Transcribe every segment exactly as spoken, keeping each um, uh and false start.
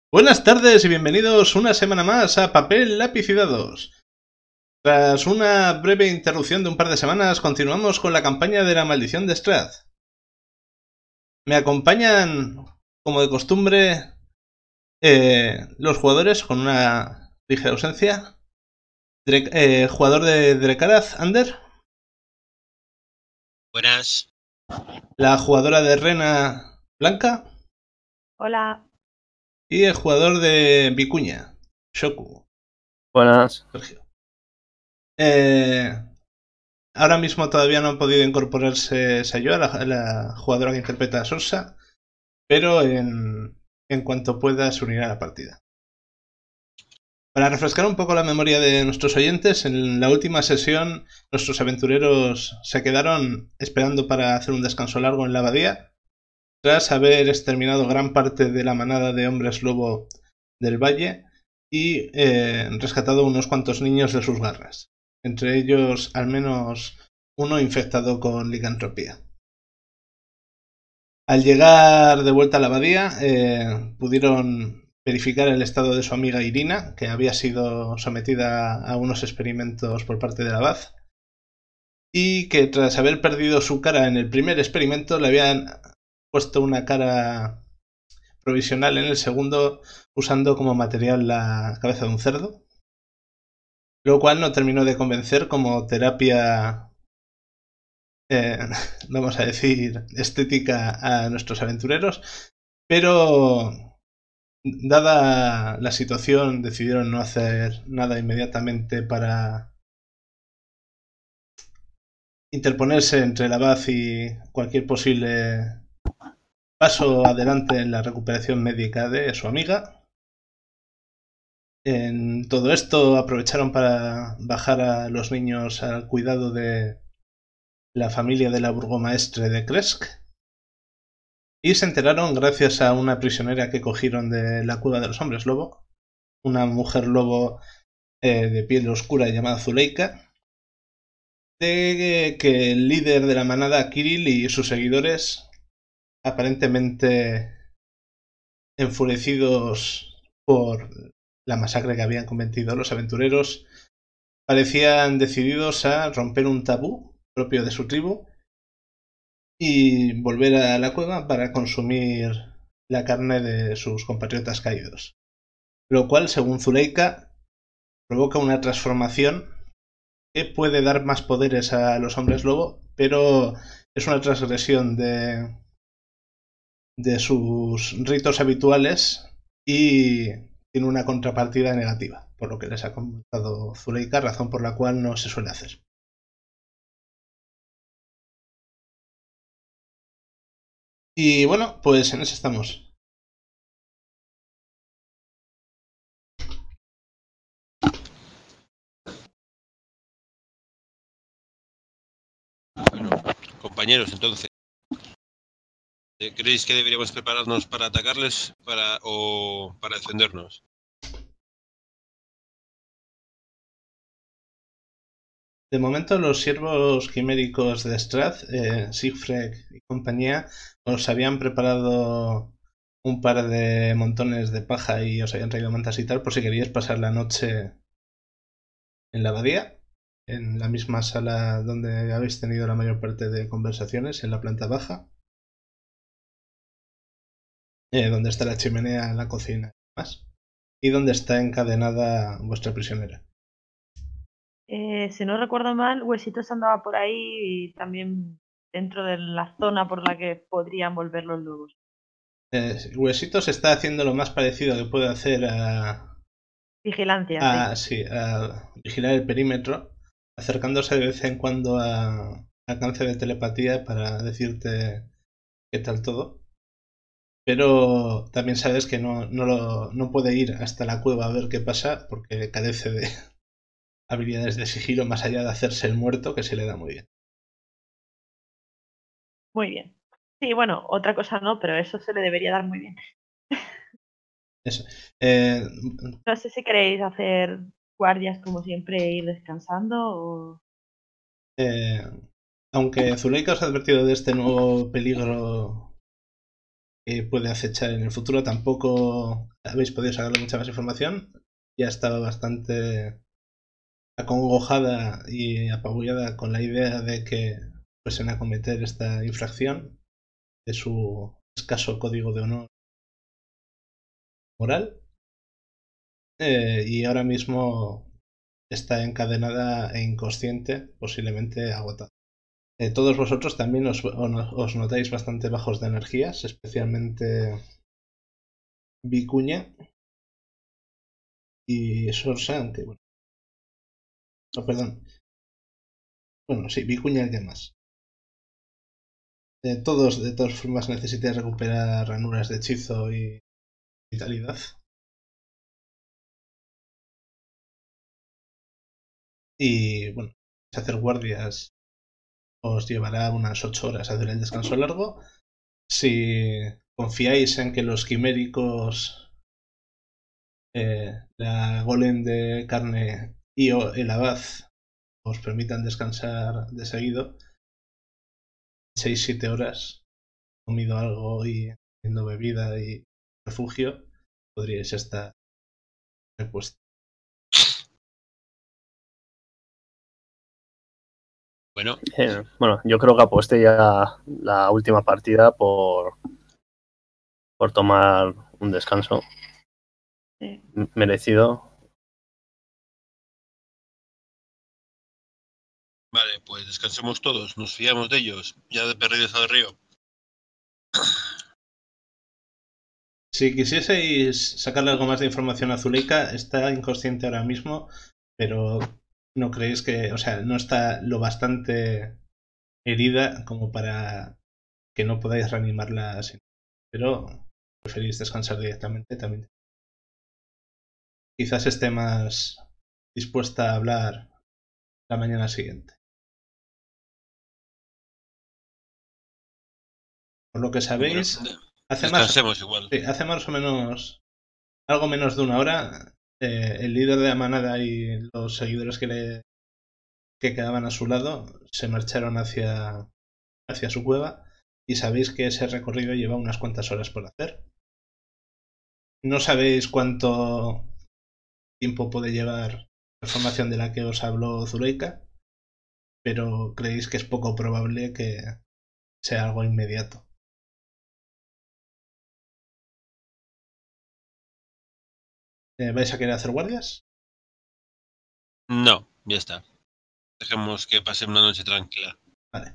Buenas tardes y bienvenidos una semana más a Papel, Lápiz y Dados. Tras una breve interrupción de un par de semanas, continuamos con la campaña de la maldición de Strahd. Me acompañan, como de costumbre, eh, los jugadores con una ligera ausencia. Drek, eh, jugador de Drekarath, Ander. Buenas. La jugadora de Rena, Blanca. Hola. Y el jugador de Vicuña, Shoku. Buenas. Sergio. Eh, ahora mismo todavía no ha podido incorporarse Sayo, la, la jugadora que interpreta a Sorsa, pero en, en cuanto pueda se unirá a la partida. Para refrescar un poco la memoria de nuestros oyentes, en la última sesión nuestros aventureros se quedaron esperando para hacer un descanso largo en la abadía, tras haber exterminado gran parte de la manada de hombres lobo del valle y eh, rescatado unos cuantos niños de sus garras, entre ellos al menos uno infectado con licantropía. Al llegar de vuelta a la abadía, eh, pudieron verificar el estado de su amiga Irina, que había sido sometida a unos experimentos por parte del abad, y que tras haber perdido su cara en el primer experimento le habían puesto una cara provisional en el segundo, usando como material la cabeza de un cerdo, lo cual no terminó de convencer como terapia, eh, vamos a decir, estética a nuestros aventureros, pero dada la situación decidieron no hacer nada inmediatamente para interponerse entre el abad y cualquier posible paso adelante en la recuperación médica de su amiga. En todo esto aprovecharon para bajar a los niños al cuidado de la familia de la burgomaestre de Kresk y se enteraron, gracias a una prisionera que cogieron de la cueva de los hombres lobo, una mujer lobo eh, de piel oscura llamada Zuleika, de que el líder de la manada, Kirill, y sus seguidores, aparentemente enfurecidos por la masacre que habían cometido los aventureros, parecían decididos a romper un tabú propio de su tribu y volver a la cueva para consumir la carne de sus compatriotas caídos, lo cual, según Zuleika, provoca una transformación que puede dar más poderes a los hombres lobo, pero es una transgresión de, de sus ritos habituales y tiene una contrapartida negativa, por lo que les ha comentado Zuleika, razón por la cual no se suele hacer. Y bueno, pues en eso estamos. Bueno, compañeros, entonces, ¿creéis que deberíamos prepararnos para atacarles para, o para defendernos? De momento los siervos quiméricos de Strahd, eh, Sigfred y compañía, os habían preparado un par de montones de paja y os habían traído mantas y tal por si queríais pasar la noche en la abadía, en la misma sala donde habéis tenido la mayor parte de conversaciones, en la planta baja, eh, donde está la chimenea, la cocina y demás, y donde está encadenada vuestra prisionera. Eh, si no recuerdo mal, Huesitos andaba por ahí y también dentro de la zona por la que podrían volver los lobos. Eh, Huesitos está haciendo lo más parecido que puede hacer a... Vigilancia, a, sí. sí, a vigilar el perímetro, acercándose de vez en cuando a alcance de telepatía para decirte qué tal todo. Pero también sabes que no, no, lo, no puede ir hasta la cueva a ver qué pasa porque carece de habilidades de sigilo más allá de hacerse el muerto, que se le da muy bien. Muy bien. Sí, bueno, otra cosa no, pero eso se le debería dar muy bien. Eso. Eh, No sé si queréis hacer guardias como siempre e ir descansando o... eh, aunque Zuleika os ha advertido de este nuevo peligro que puede acechar en el futuro. Tampoco habéis podido sacarle mucha más información. Ya estaba bastante acongojada y apabullada con la idea de que fuesen a cometer esta infracción de su escaso código de honor moral. Eh, y ahora mismo está encadenada e inconsciente, posiblemente agotada. Eh, todos vosotros también os, os notáis bastante bajos de energías, especialmente Vicuña y Sorsan, que bueno, no, perdón. Bueno, sí, Vicuña y demás. Eh, todos, de todas formas, necesitáis recuperar ranuras de hechizo y vitalidad. Y bueno, hacer guardias os llevará unas ocho horas hacer el descanso largo. Si confiáis en que los quiméricos, eh, la golem de carne y o el abad os permitan descansar de seguido, seis siete horas, comido algo y teniendo bebida y refugio, podríais estar repuestos. Bueno, Eh, bueno, yo creo que aposté ya la última partida por, por tomar un descanso Sí. merecido. vale, pues descansemos todos, nos fiamos de ellos, ya de perdidos al río. Si quisieseis sacarle algo más de información a Zuleika, está inconsciente ahora mismo, pero no creéis que, o sea, no está lo bastante herida como para que no podáis reanimarla así. Pero preferís descansar directamente también. Quizás esté más dispuesta a hablar la mañana siguiente. Por lo que sabéis, Bueno, hace más, descansemos igual. sí, hace más o menos algo menos de una hora, eh, el líder de la manada y los seguidores que le que quedaban a su lado se marcharon hacia, hacia su cueva, y sabéis que ese recorrido lleva unas cuantas horas por hacer. No sabéis cuánto tiempo puede llevar la formación de la que os habló Zuleika, pero creéis que es poco probable que sea algo inmediato. Eh, ¿Vais a querer hacer guardias? No, ya está. Dejemos que pase una noche tranquila. Vale.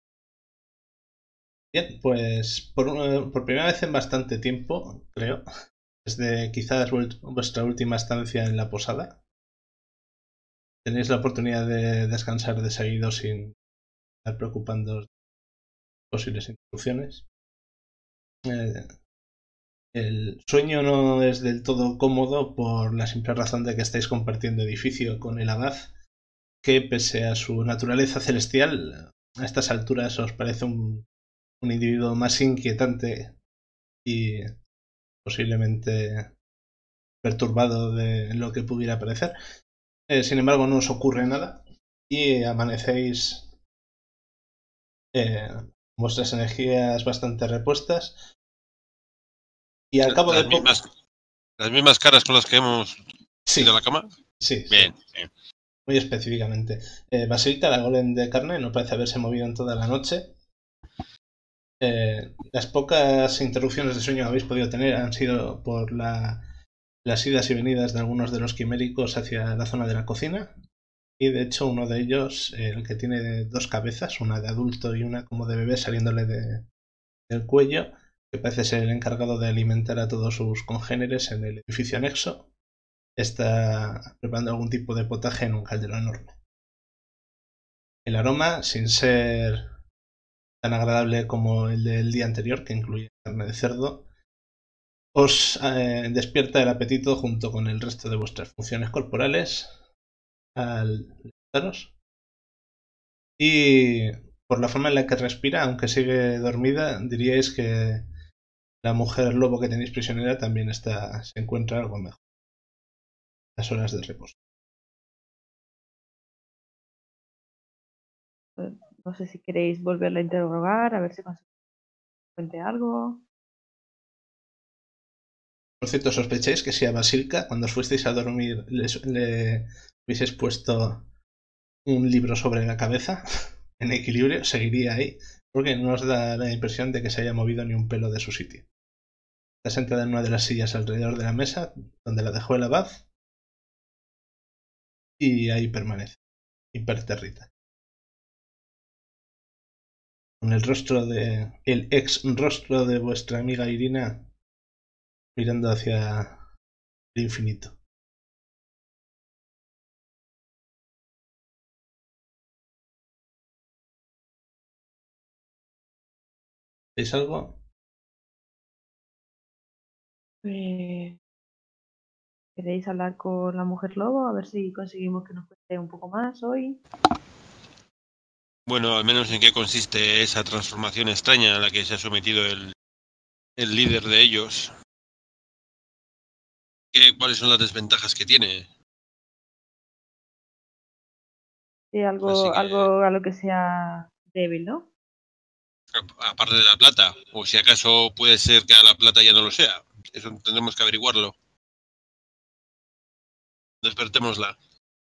Bien, pues por, una- por primera vez en bastante tiempo, creo, desde quizás vuestra última estancia en la posada, tenéis la oportunidad de descansar de seguido sin estar preocupándoos de posibles interrupciones. Eh, el sueño no es del todo cómodo por la simple razón de que estáis compartiendo edificio con el abad, que pese a su naturaleza celestial, a estas alturas os parece un, un individuo más inquietante y posiblemente perturbado de lo que pudiera parecer. Eh, sin embargo, no os ocurre nada y amanecéis eh, vuestras energías bastante repuestas. Y al cabo las, de poco. mismas, las mismas caras con las que hemos Sí, ido a la cama. sí, Bien, sí, bien. muy específicamente. Eh, Basilita, la golem de carne, no parece haberse movido en toda la noche. Eh, las pocas interrupciones de sueño que habéis podido tener han sido por la, las idas y venidas de algunos de los quiméricos hacia la zona de la cocina. Y de hecho uno de ellos, eh, el que tiene dos cabezas, una de adulto y una como de bebé saliéndole de, del cuello, que parece ser el encargado de alimentar a todos sus congéneres en el edificio anexo, está preparando algún tipo de potaje en un caldero enorme. El aroma, sin ser tan agradable como el del día anterior, que incluye carne de cerdo, os eh, despierta el apetito junto con el resto de vuestras funciones corporales al levantaros. Y por la forma en la que respira, aunque sigue dormida, diríais que la mujer lobo que tenéis prisionera también está, se encuentra algo mejor. Las horas de reposo. No sé si queréis volverla a interrogar, a ver si cuente algo. Por cierto, ¿sospecháis que si a Basilka, cuando os fuisteis a dormir, le, le hubieseis puesto un libro sobre la cabeza, en equilibrio, seguiría ahí? Porque no os da la impresión de que se haya movido ni un pelo de su sitio. Está sentada en una de las sillas alrededor de la mesa, donde la dejó el abad, y ahí permanece, impertérrita. Con el rostro de... el ex rostro de vuestra amiga Irina mirando hacia el infinito. ¿Veis algo? Eh, ¿Queréis hablar con la mujer lobo? A ver si conseguimos que nos cuente un poco más hoy. Bueno, al menos en qué consiste esa transformación extraña a la que se ha sometido el, el líder de ellos. ¿Qué, ¿Cuáles son las desventajas que tiene? Sí, algo, que, algo a lo que sea débil, ¿no? Aparte de la plata, o si acaso puede ser que a la plata ya no lo sea. Eso tendremos que averiguarlo. Despertémosla.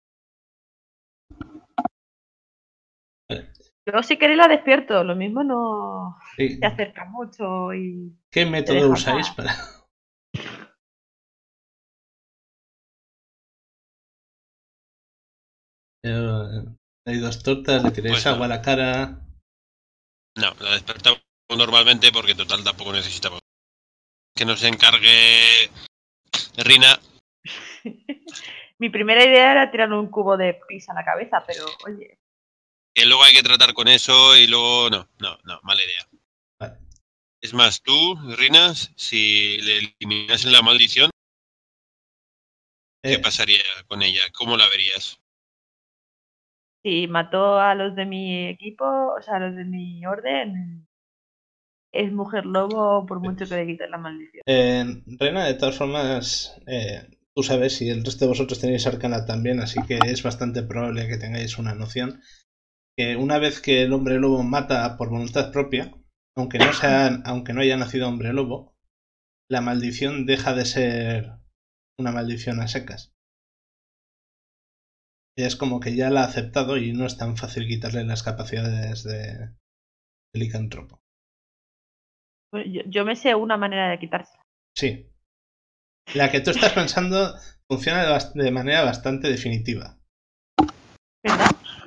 Yo si queréis la despierto, lo mismo no Sí. se acerca mucho y... ¿Qué método usáis para...? Eh, hay dos tortas, le tiráis Pues agua no. a la cara... No, la despertamos normalmente porque total tampoco necesitamos. Que nos encargue Rina. Mi primera idea era tirarle un cubo de pis a la cabeza, pero oye... Que luego hay que tratar con eso y luego... No, no, no, mala idea. Vale. Es más, tú, Rina, si le eliminasen la maldición, ¿qué Eh, pasaría con ella? ¿Cómo la verías? Si mató a los de mi equipo, o sea, a los de mi orden, es mujer lobo por mucho que le quites la maldición. eh, Reina, de todas formas, eh, tú sabes y el resto de vosotros tenéis arcana también, así que es bastante probable que tengáis una noción que una vez que el hombre lobo mata por voluntad propia, aunque no sea, aunque no haya nacido hombre lobo, la maldición deja de ser una maldición a secas. Es como que ya la ha aceptado y no es tan fácil quitarle las capacidades de, de licántropo. Pues yo, yo me sé una manera de quitársela. Sí. La que tú estás pensando funciona de, de manera bastante definitiva. ¿Verdad?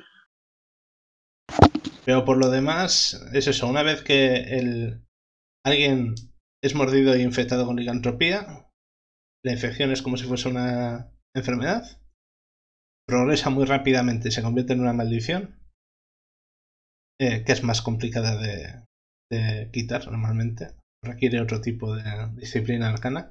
Pero por lo demás, es eso. Una vez que el, alguien es mordido e infectado con licantropía, la infección es como si fuese una enfermedad. Progresa muy rápidamente y se convierte en una maldición. Eh, que es más complicada de, de quitar normalmente. Requiere otro tipo de disciplina arcana.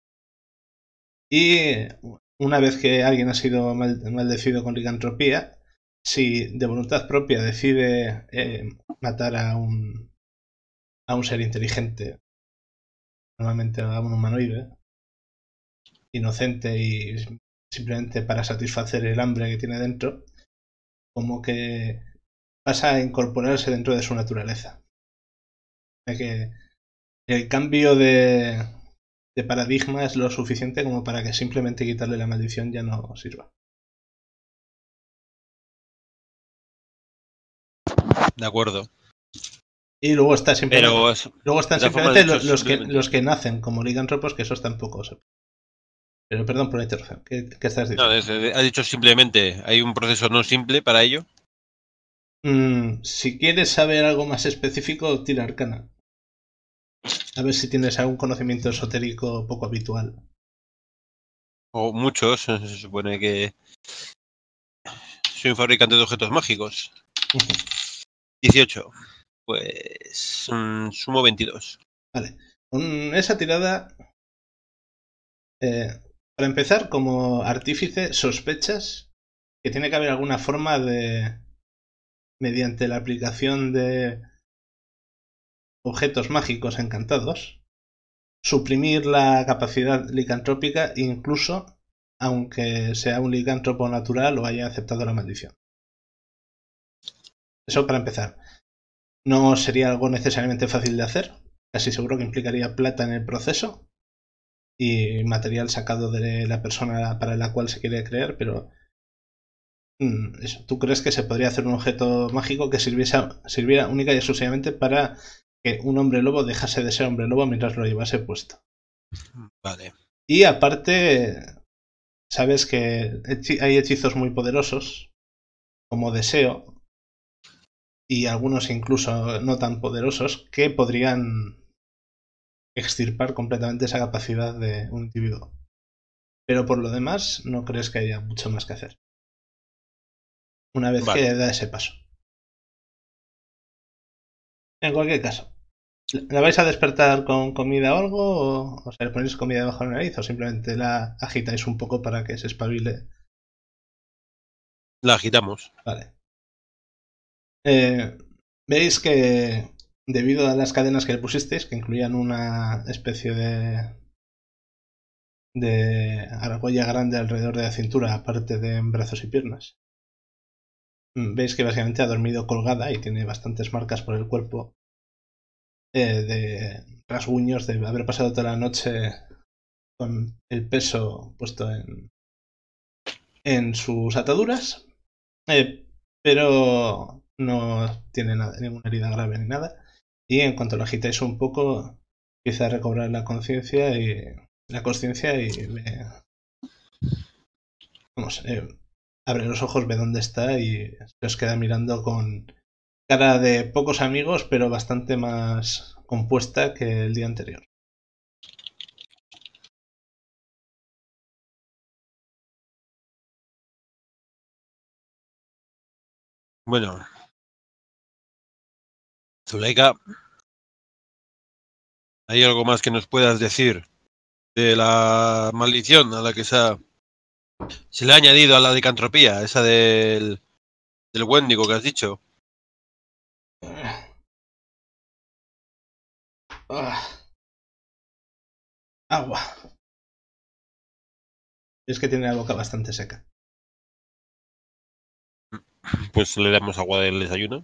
Y una vez que alguien ha sido mal, maldecido con licantropía, si de voluntad propia decide eh, matar a un, a un ser inteligente, normalmente a un humanoide, inocente y simplemente para satisfacer el hambre que tiene dentro, como que pasa a incorporarse dentro de su naturaleza. O sea que el cambio de, de paradigma es lo suficiente como para que simplemente quitarle la maldición ya no sirva. De acuerdo. Y luego está simplemente, Pero es, luego están de simplemente forma, los, los, que, simplemente. los que nacen como licántropos, que esos tampoco se... Pero perdón por la interrupción. ¿Qué, qué estás diciendo? No, es, ha dicho simplemente, hay un proceso no simple para ello. Mm, si quieres saber algo más específico, tira arcana. A ver si tienes algún conocimiento esotérico poco habitual. O muchos, se supone que soy un fabricante de objetos mágicos. dieciocho. Pues um, sumo veintidós. Vale. Con esa tirada, eh, para empezar, como artífice, sospechas que tiene que haber alguna forma de, mediante la aplicación de objetos mágicos encantados, suprimir la capacidad licantrópica incluso aunque sea un licántropo natural o haya aceptado la maldición. Eso para empezar. No sería algo necesariamente fácil de hacer, casi seguro que implicaría plata en el proceso, y material sacado de la persona para la cual se quiere crear, pero mm, eso, ¿tú crees que se podría hacer un objeto mágico que sirviese, sirviera única y exclusivamente para que un hombre lobo dejase de ser hombre lobo mientras lo llevase puesto? Vale. Y aparte, sabes que hechi- hay hechizos muy poderosos, como deseo, y algunos incluso no tan poderosos, que podrían extirpar completamente esa capacidad de un individuo. Pero por lo demás, no crees que haya mucho más que hacer. Una vez Vale. que da ese paso. En cualquier caso, ¿la vais a despertar con comida o algo? ¿O, o sea, le ponéis comida debajo de la nariz? ¿O simplemente la agitáis un poco para que se espabile? La agitamos. Vale. Eh, Veis que debido a las cadenas que le pusisteis, que incluían una especie de de argolla grande alrededor de la cintura, aparte de en brazos y piernas, veis que básicamente ha dormido colgada y tiene bastantes marcas por el cuerpo eh, de rasguños de haber pasado toda la noche con el peso puesto en, en sus ataduras, eh, pero no tiene nada, ninguna herida grave ni nada. Y en cuanto lo agitáis un poco, empieza a recobrar la conciencia y la consciencia y ve, vamos, eh, abre los ojos, ve dónde está y se os queda mirando con cara de pocos amigos, pero bastante más compuesta que el día anterior. Bueno. Zuleika, ¿hay algo más que nos puedas decir de la maldición a la que se, ha, se le ha añadido a la licantropía, esa del, del Wendigo que has dicho? Ah, agua. Es que tiene la boca bastante seca. Pues le damos agua del desayuno.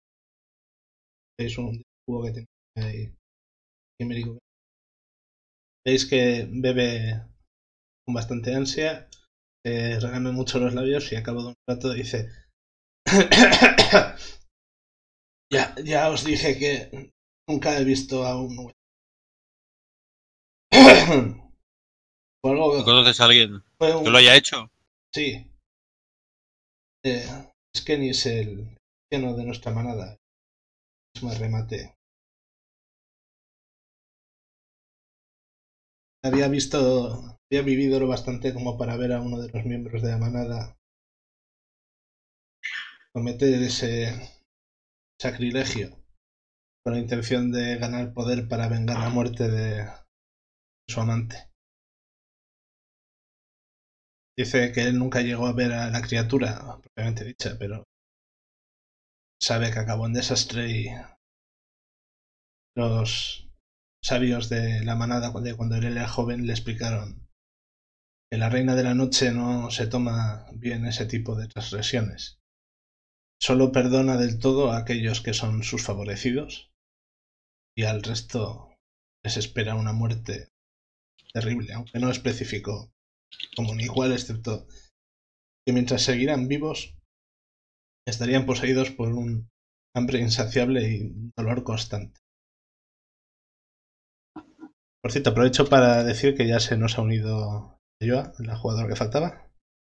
Es un jugo que tiene ahí. Quimérico. Veis que bebe con bastante ansia, eh, relame mucho los labios y a cabo de un rato dice: ya, ya os dije que nunca he visto a un... Fue algo... ¿Conoces a alguien Fue un... que lo haya hecho? Sí. Eh, es que ni es el lleno de nuestra manada. Es más remate. Había visto, había vivido lo bastante como para ver a uno de los miembros de la manada cometer ese sacrilegio con la intención de ganar poder para vengar la muerte de su amante. Dice que él nunca llegó a ver a la criatura, propiamente dicha, pero sabe que acabó en desastre y los sabios de la manada de cuando él era joven le explicaron que la reina de la noche no se toma bien ese tipo de transgresiones. Solo perdona del todo a aquellos que son sus favorecidos y al resto les espera una muerte terrible, aunque no especificó como ni cuál, excepto que mientras seguirán vivos estarían poseídos por un hambre insaciable y un dolor constante. Por cierto, aprovecho para decir que ya se nos ha unido Joa, la jugadora que faltaba.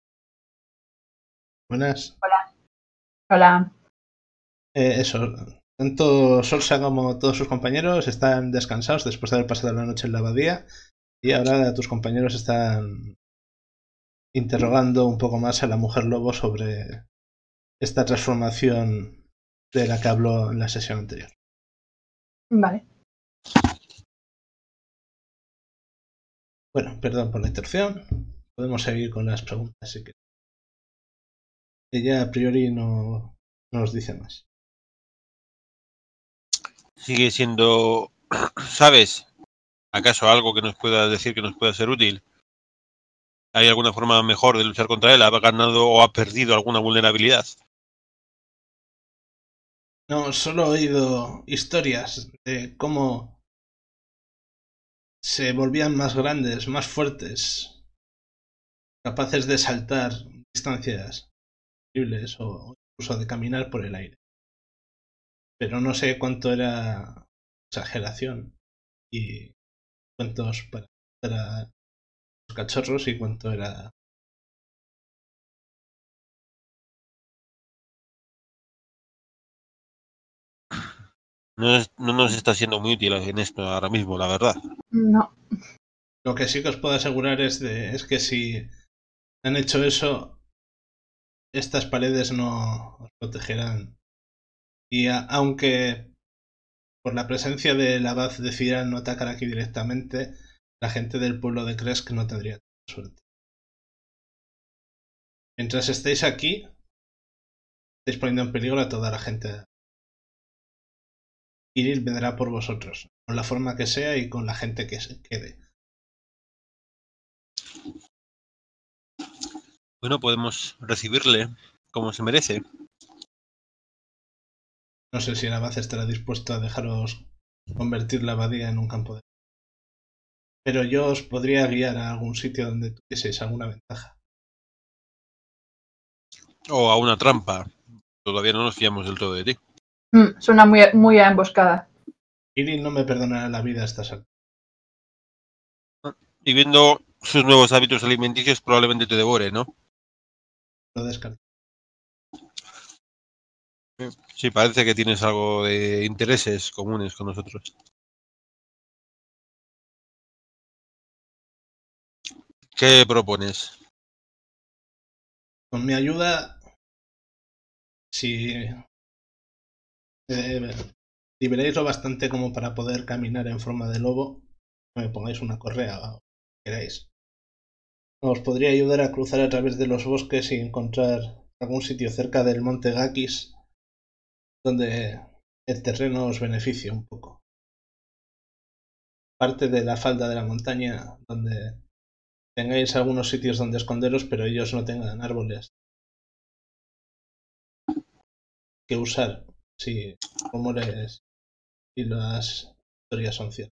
Buenas. Hola. Hola. Eh, eso, tanto Sorsa como todos sus compañeros están descansados después de haber pasado la noche en la abadía y ahora tus compañeros están interrogando un poco más a la mujer lobo sobre esta transformación de la que habló en la sesión anterior. Vale. Bueno, perdón por la interrupción. Podemos seguir con las preguntas si queréis. Ella a priori no, no nos dice más. Sigue siendo, ¿sabes? ¿Acaso algo que nos pueda decir que nos pueda ser útil? ¿Hay alguna forma mejor de luchar contra él? ¿Ha ganado o ha perdido alguna vulnerabilidad? No, solo he oído historias de cómo se volvían más grandes, más fuertes, capaces de saltar distancias increíbles o incluso de caminar por el aire. Pero no sé cuánto era exageración y cuántos para, para los cachorros y cuánto era... No, es- no nos está siendo muy útil en esto ahora mismo, la verdad. No. Lo que sí que os puedo asegurar es, de, es que si han hecho eso, estas paredes no os protegerán. Y a- aunque por la presencia del abad decidieran no atacar aquí directamente, la gente del pueblo de Kresk no tendría suerte. Mientras estéis aquí, estáis poniendo en peligro a toda la gente. Iril vendrá por vosotros, con la forma que sea y con la gente que se quede. Bueno, podemos recibirle como se merece. No sé si el abad estará dispuesto a dejaros convertir la abadía en un campo de... Pero yo os podría guiar a algún sitio donde tuvieseis alguna ventaja. O a una trampa. Todavía no nos fiamos del todo de ti. Mm, suena muy, muy a emboscada. Iril no me perdonará la vida a estas alturas. Y viendo sus nuevos hábitos alimenticios, probablemente te devore, ¿no? Lo descarto. Sí, parece que tienes algo de intereses comunes con nosotros. ¿Qué propones? Con mi ayuda, si eh, liberáis lo bastante como para poder caminar en forma de lobo, no me pongáis una correa o lo que queráis. Os podría ayudar a cruzar a través de los bosques y encontrar algún sitio cerca del monte Gakis donde el terreno os beneficie un poco. Parte de la falda de la montaña donde tengáis algunos sitios donde esconderos, pero ellos no tengan árboles que usar si rumores y las historias son ciertas.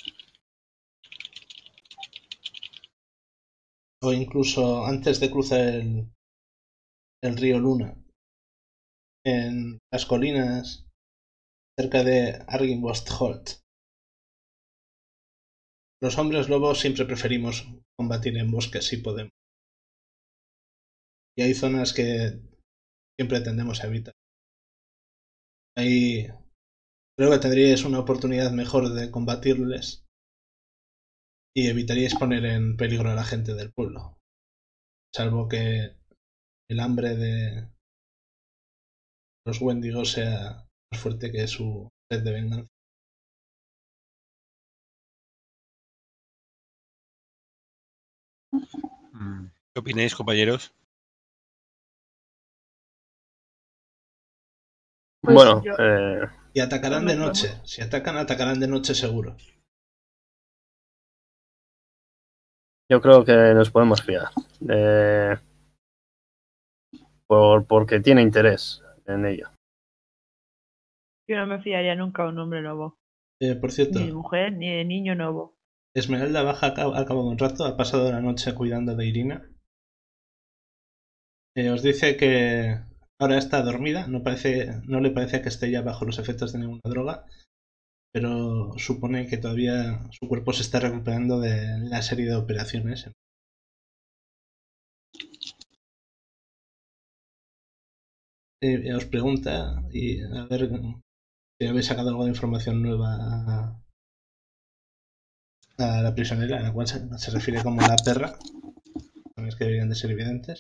O incluso antes de cruzar el, el río Luna, en las colinas cerca de Argynvostholt. Los hombres lobos siempre preferimos combatir en bosques si podemos. Y hay zonas que siempre tendemos a evitar. Ahí creo que tendríais una oportunidad mejor de combatirles y evitaríais poner en peligro a la gente del pueblo. Salvo que el hambre de los Wendigos sea más fuerte que su sed de venganza. ¿Qué opináis, compañeros? Pues bueno, yo- eh, Y atacarán No de me noche. Si atacan, atacarán de noche seguro. yo creo que nos podemos fiar. Eh, por, porque tiene interés en ello. Yo no me fiaría nunca a un hombre lobo. Eh, por cierto, Ni de mujer, ni de niño lobo. Esmeralda baja al cabo de un rato, ha pasado la noche cuidando de Irina. Eh, os dice que ahora está dormida, no, parece, no le parece que esté ya bajo los efectos de ninguna droga, pero supone que todavía su cuerpo se está recuperando de la serie de operaciones. Eh, os pregunta y a ver si habéis sacado algo de información nueva a, a la prisionera, a la cual se, se refiere como la perra. Sabéis que deberían de ser evidentes.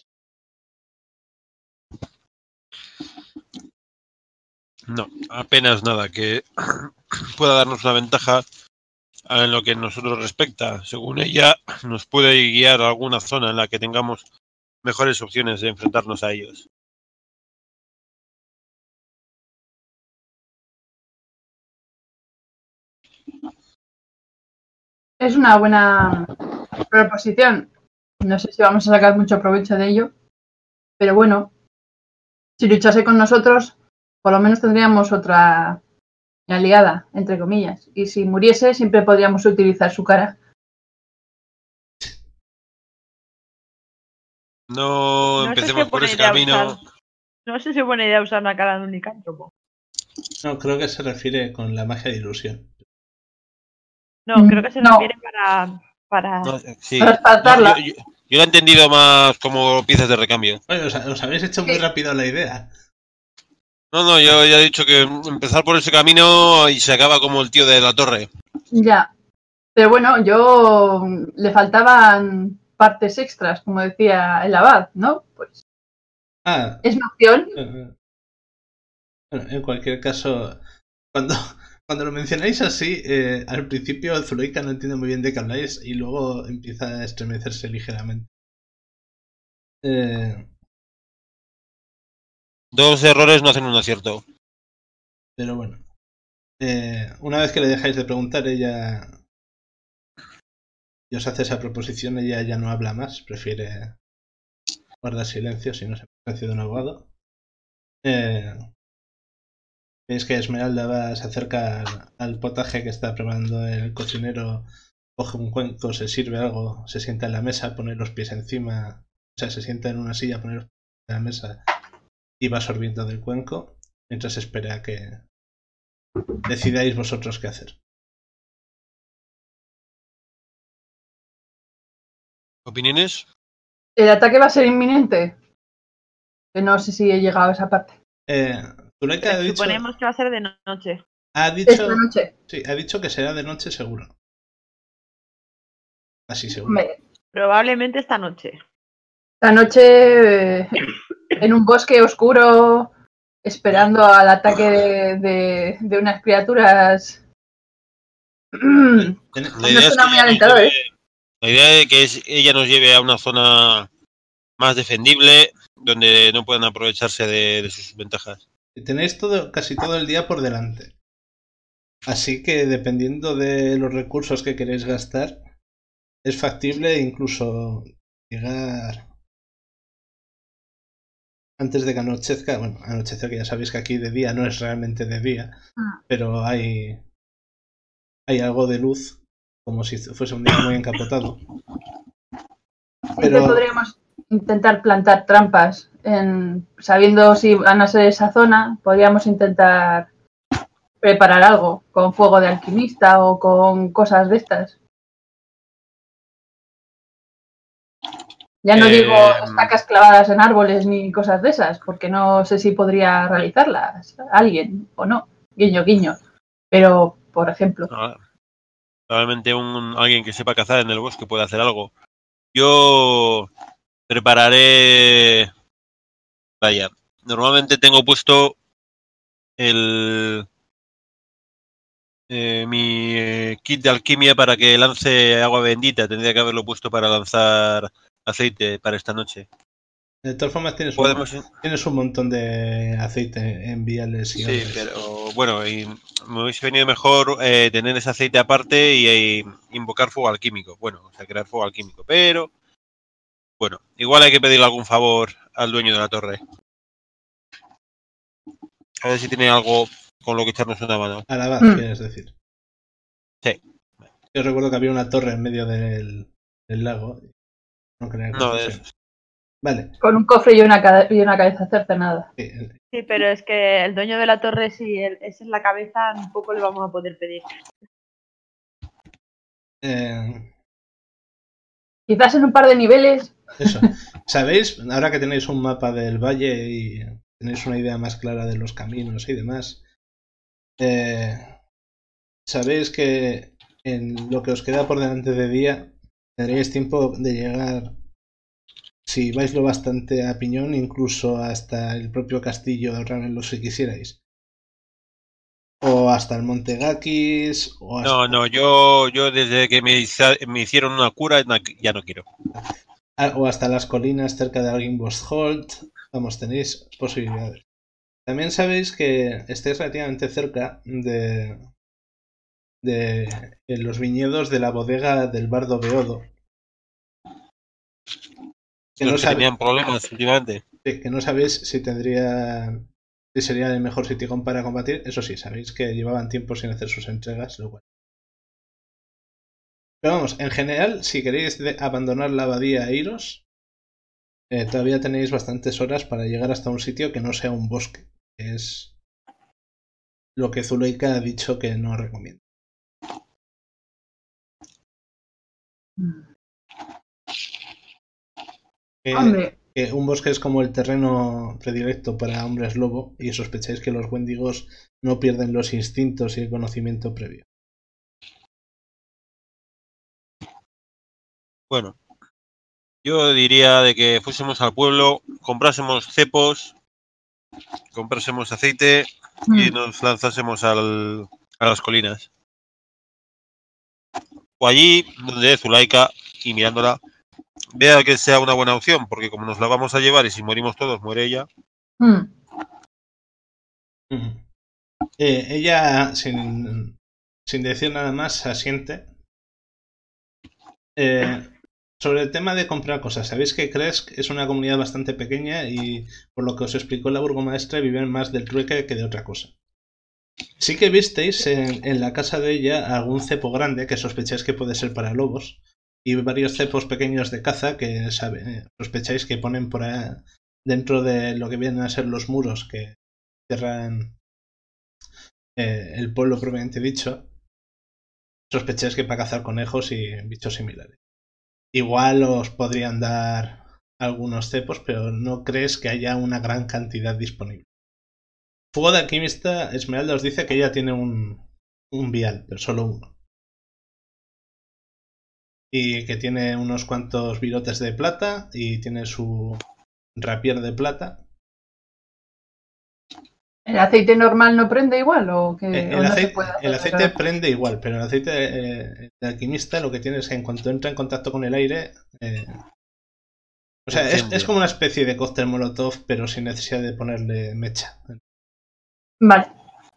No, apenas nada que pueda darnos una ventaja en lo que a nosotros respecta. Según ella, nos puede guiar a alguna zona en la que tengamos mejores opciones de enfrentarnos a ellos. es una buena proposición. No sé si vamos a sacar mucho provecho de ello, pero bueno, si luchase con nosotros, por lo menos tendríamos otra mi aliada, entre comillas. Y si muriese, siempre podríamos utilizar su cara. No, No sé si empecemos es por buena ese idea camino. usar- No sé si es buena idea usar una cara de un licántropo. No, creo que se refiere con la magia de ilusión. No, Mm, creo que se no. refiere para... para... No, sí. Para No, espantarla. yo, yo- yo lo he entendido más como piezas de recambio. Oye, os, os habéis hecho muy rápido la idea. No, no, yo ya he dicho que empezar por ese camino y se acaba como el tío de la torre. Ya. Pero bueno, yo le faltaban partes extras, como decía el abad, ¿no? Pues Ah, es una opción. eh, bueno, en cualquier caso, cuando, cuando lo mencionáis así, eh, al principio Zuleika no entiende muy bien de qué habláis y luego empieza a estremecerse ligeramente. Eh, Dos errores no hacen un acierto. pero bueno, eh, una vez que le dejáis de preguntar, ella y os hace esa proposición, ella ya no habla más, prefiere guardar silencio, si no se silencio de un abogado. Eh, Veis que Esmeralda va, se acerca al, al potaje que está preparando el cocinero, coge un cuenco, se sirve algo, se sienta en la mesa, pone los pies encima, o sea, se sienta en una silla, pone los pies en la mesa y va sorbiendo del cuenco mientras espera a que decidáis vosotros qué hacer. ¿Opiniones? El ataque va a ser inminente. Que no sé si he llegado a esa parte. Eh, Zuleika ha dicho, Suponemos que va a ser de noche. ha dicho, Esta noche. sí, ha dicho que será de noche seguro. Así seguro. Me- Probablemente esta noche. Esta noche eh, en un bosque oscuro, esperando al ataque de, de, de unas criaturas. Ten- La idea, es suena que muy ella nos alentador, lleve, ¿eh? la idea de que es, ella nos lleve a una zona más defendible donde no puedan aprovecharse de, de sus ventajas. Tenéis todo, casi todo el día por delante. Así que dependiendo de los recursos que queréis gastar, es factible incluso llegar antes de que anochezca. Bueno, anochecer, que ya sabéis que aquí de día no es realmente de día, Ah. pero hay, hay algo de luz, como si fuese un día muy encapotado. Siempre Pero podríamos intentar plantar trampas. En, sabiendo si van a ser esa zona, podríamos intentar preparar algo con fuego de alquimista o con cosas de estas. Ya no Eh, digo estacas clavadas en árboles ni cosas de esas, porque no sé si podría realizarlas alguien o no. Guiño, guiño. Pero, por ejemplo, Ah, probablemente un, alguien que sepa cazar en el bosque puede hacer algo. Yo prepararé... Vaya, normalmente tengo puesto el... eh, mi eh, kit de alquimia para que lance agua bendita. Tendría que haberlo puesto para lanzar aceite para esta noche. de todas formas tienes un, Podemos... tienes un montón de aceite en viales y Sí, otros. pero bueno, y me hubiese venido mejor eh, tener ese aceite aparte y, y invocar fuego alquímico. Bueno, o sea, crear fuego alquímico. Pero, bueno, igual hay que pedirle algún favor al dueño de la torre. A ver si tiene algo con lo que echarnos una mano. A la vez, Mm. quieres decir. Sí. Yo recuerdo que había una torre en medio del, del lago. No creía No, confusión. es- Vale. con un cofre y una, ca- y una cabeza cercenada. Sí, Sí, pero es que el dueño de la torre, si él- es en la cabeza, un poco le vamos a poder pedir. eh, Quizás en un par de niveles. eso. ¿Sabéis? Ahora que tenéis un mapa del valle y tenéis una idea más clara de los caminos y demás, eh, sabéis que en lo que os queda por delante de día tendréis tiempo de llegar, si vais lo bastante a piñón, incluso hasta el propio castillo de Ravenloft si quisierais. O hasta el Monte Gakis, o hasta, no, no, yo, yo desde que me, hiza- me hicieron una cura no- ya no quiero. ah, o hasta las colinas cerca de Argynvost. Vamos, tenéis posibilidades. También sabéis que estáis relativamente cerca de, de en los viñedos de la bodega del bardo Beodo. Que no, Los que sabe- tenían problemas últimamente. que no sabéis si tendría si sería el mejor sitio para combatir. Eso sí, sabéis que llevaban tiempo sin hacer sus entregas, lo cual. Pero vamos, en general, si queréis de- abandonar la abadía e iros, eh, todavía tenéis bastantes horas para llegar hasta un sitio que no sea un bosque, que es lo que Zuleika ha dicho que no recomienda. Eh, Hombre, que un bosque es como el terreno predilecto para hombres lobo y sospecháis que los wendigos no pierden los instintos y el conocimiento previo. Bueno, yo diría de que fuésemos al pueblo, comprásemos cepos, comprásemos aceite y mm, nos lanzásemos al, a las colinas. O allí donde Zulaika, y mirándola, vea que sea una buena opción, porque como nos la vamos a llevar y si morimos todos, muere ella. mm. Ujú. Eh, ella, sin, sin decir nada más, asiente. Eh, sobre el tema de comprar cosas, sabéis que Kresk es una comunidad bastante pequeña y, por lo que os explicó la burgomaestra, viven más del trueque que de otra cosa. Sí que visteis en, en la casa de ella algún cepo grande que sospecháis que puede ser para lobos y varios cepos pequeños de caza que sabe, eh, sospecháis que ponen por ahí dentro de lo que vienen a ser los muros que cierran eh, el pueblo propiamente dicho. Sospecháis que para cazar conejos y bichos similares. Igual os podrían dar algunos cepos, pero no crees que haya una gran cantidad disponible. Fuego de Alquimista, Esmeralda os dice que ella tiene un, un vial, pero solo uno. Y que tiene unos cuantos virotes de plata y tiene su rapier de plata. ¿El aceite normal no prende igual o, que, Eh, o El no se aceite, puede hacer el aceite eso? prende igual, pero el aceite eh, de alquimista lo que tiene es que en cuanto entra en contacto con el aire... eh, o sea, es, Incendio. es como una especie de cóctel molotov, pero sin necesidad de ponerle mecha. Vale.